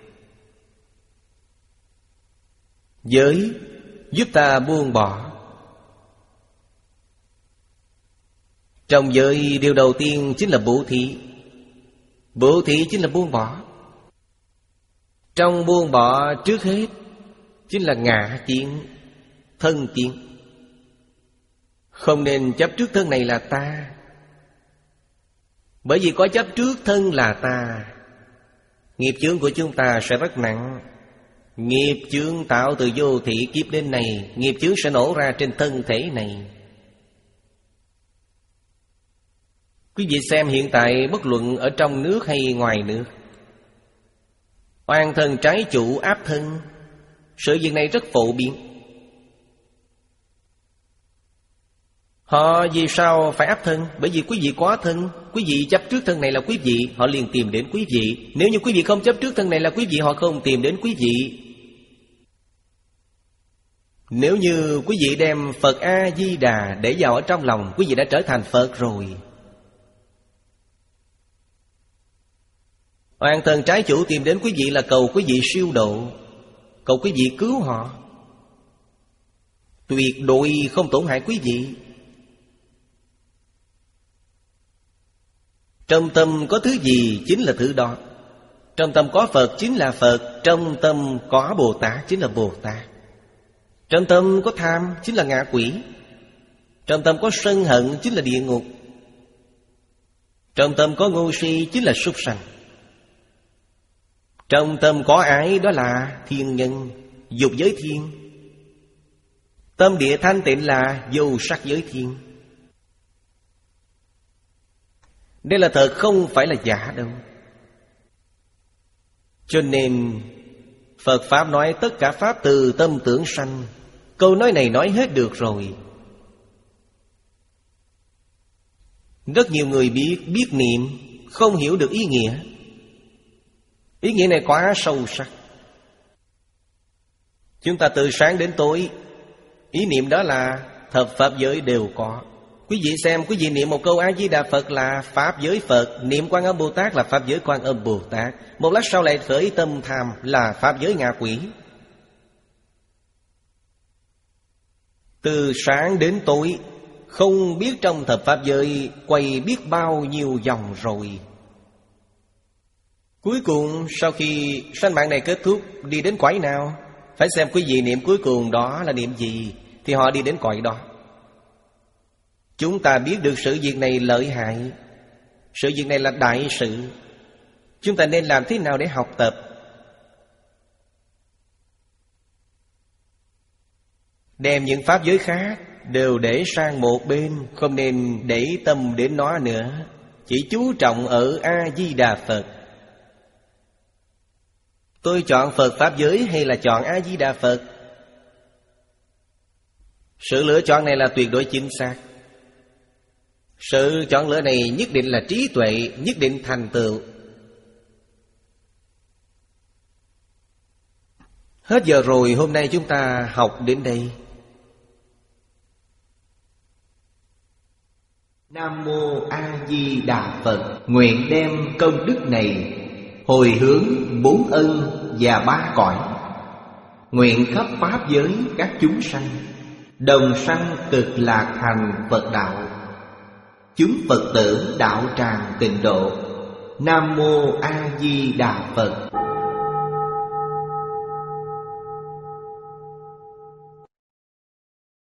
Speaker 2: Giới giúp ta buông bỏ. Trong giới điều đầu tiên chính là bố thí. Bố thí chính là buông bỏ. Trong buông bỏ trước hết chính là ngã kiến, thân kiến. Không nên chấp trước thân này là ta. Bởi vì có chấp trước thân là ta, nghiệp chướng của chúng ta sẽ rất nặng. Nghiệp chướng tạo từ vô thị kiếp đến này, nghiệp chướng sẽ nổ ra trên thân thể này. Quý vị xem hiện tại bất luận ở trong nước hay ngoài nước, oan thân trái chủ áp thân, sự việc này rất phổ biến. Họ vì sao phải áp thân? Bởi vì quý vị có thân. Quý vị chấp trước thân này là quý vị, họ liền tìm đến quý vị. Nếu như quý vị không chấp trước thân này là quý vị, họ không tìm đến quý vị. Nếu như quý vị đem Phật A-di-đà để vào ở trong lòng, quý vị đã trở thành Phật rồi. Oan thân trái chủ tìm đến quý vị là cầu quý vị siêu độ, cầu quý vị cứu họ, tuyệt đối không tổn hại quý vị. Trong tâm có thứ gì chính là thứ đó. Trong tâm có Phật chính là Phật. Trong tâm có Bồ Tát chính là Bồ Tát. Trong tâm có tham chính là ngạ quỷ. Trong tâm có sân hận chính là địa ngục. Trong tâm có ngu si chính là súc sanh. Trong tâm có ái đó là thiên nhân, dục giới thiên. Tâm địa thanh tịnh là vô sắc giới thiên. Đây là thật, không phải là giả đâu. Cho nên Phật Pháp nói tất cả Pháp từ tâm tưởng sanh. Câu nói này nói hết được rồi. Rất nhiều người biết, biết niệm, không hiểu được ý nghĩa. Ý nghĩa này quá sâu sắc. Chúng ta từ sáng đến tối, ý niệm đó là thập Pháp giới đều có. Quý vị xem, quý vị niệm một câu A-di-đà Phật là Pháp giới Phật, niệm Quan Âm Bồ Tát là Pháp giới Quan Âm Bồ Tát. Một lát sau lại khởi tâm tham là Pháp giới ngạ quỷ. Từ sáng đến tối, không biết trong thập Pháp giới quay biết bao nhiêu vòng rồi. Cuối cùng sau khi sanh mạng này kết thúc, đi đến cõi nào? Phải xem quý vị niệm cuối cùng đó là niệm gì, thì họ đi đến cõi đó. Chúng ta biết được sự việc này lợi hại, sự việc này là đại sự. Chúng ta nên làm thế nào để học tập? Đem những pháp giới khác đều để sang một bên, không nên để tâm đến nó nữa. Chỉ chú trọng ở A-di-đà Phật. Tôi chọn Phật Pháp giới hay là chọn A-di-đà Phật? Sự lựa chọn này là tuyệt đối chính xác. Sự chọn lựa này nhất định là trí tuệ, nhất định thành tựu. Hết giờ rồi, hôm nay chúng ta học đến đây.
Speaker 1: Nam Mô A Di Đà Phật. Nguyện đem công đức này hồi hướng bốn ân và ba cõi. Nguyện khắp pháp giới các chúng sanh đồng sanh cực lạc thành Phật đạo. Chúng Phật tử đạo tràng tịnh độ. Nam Mô A Di Đà Phật.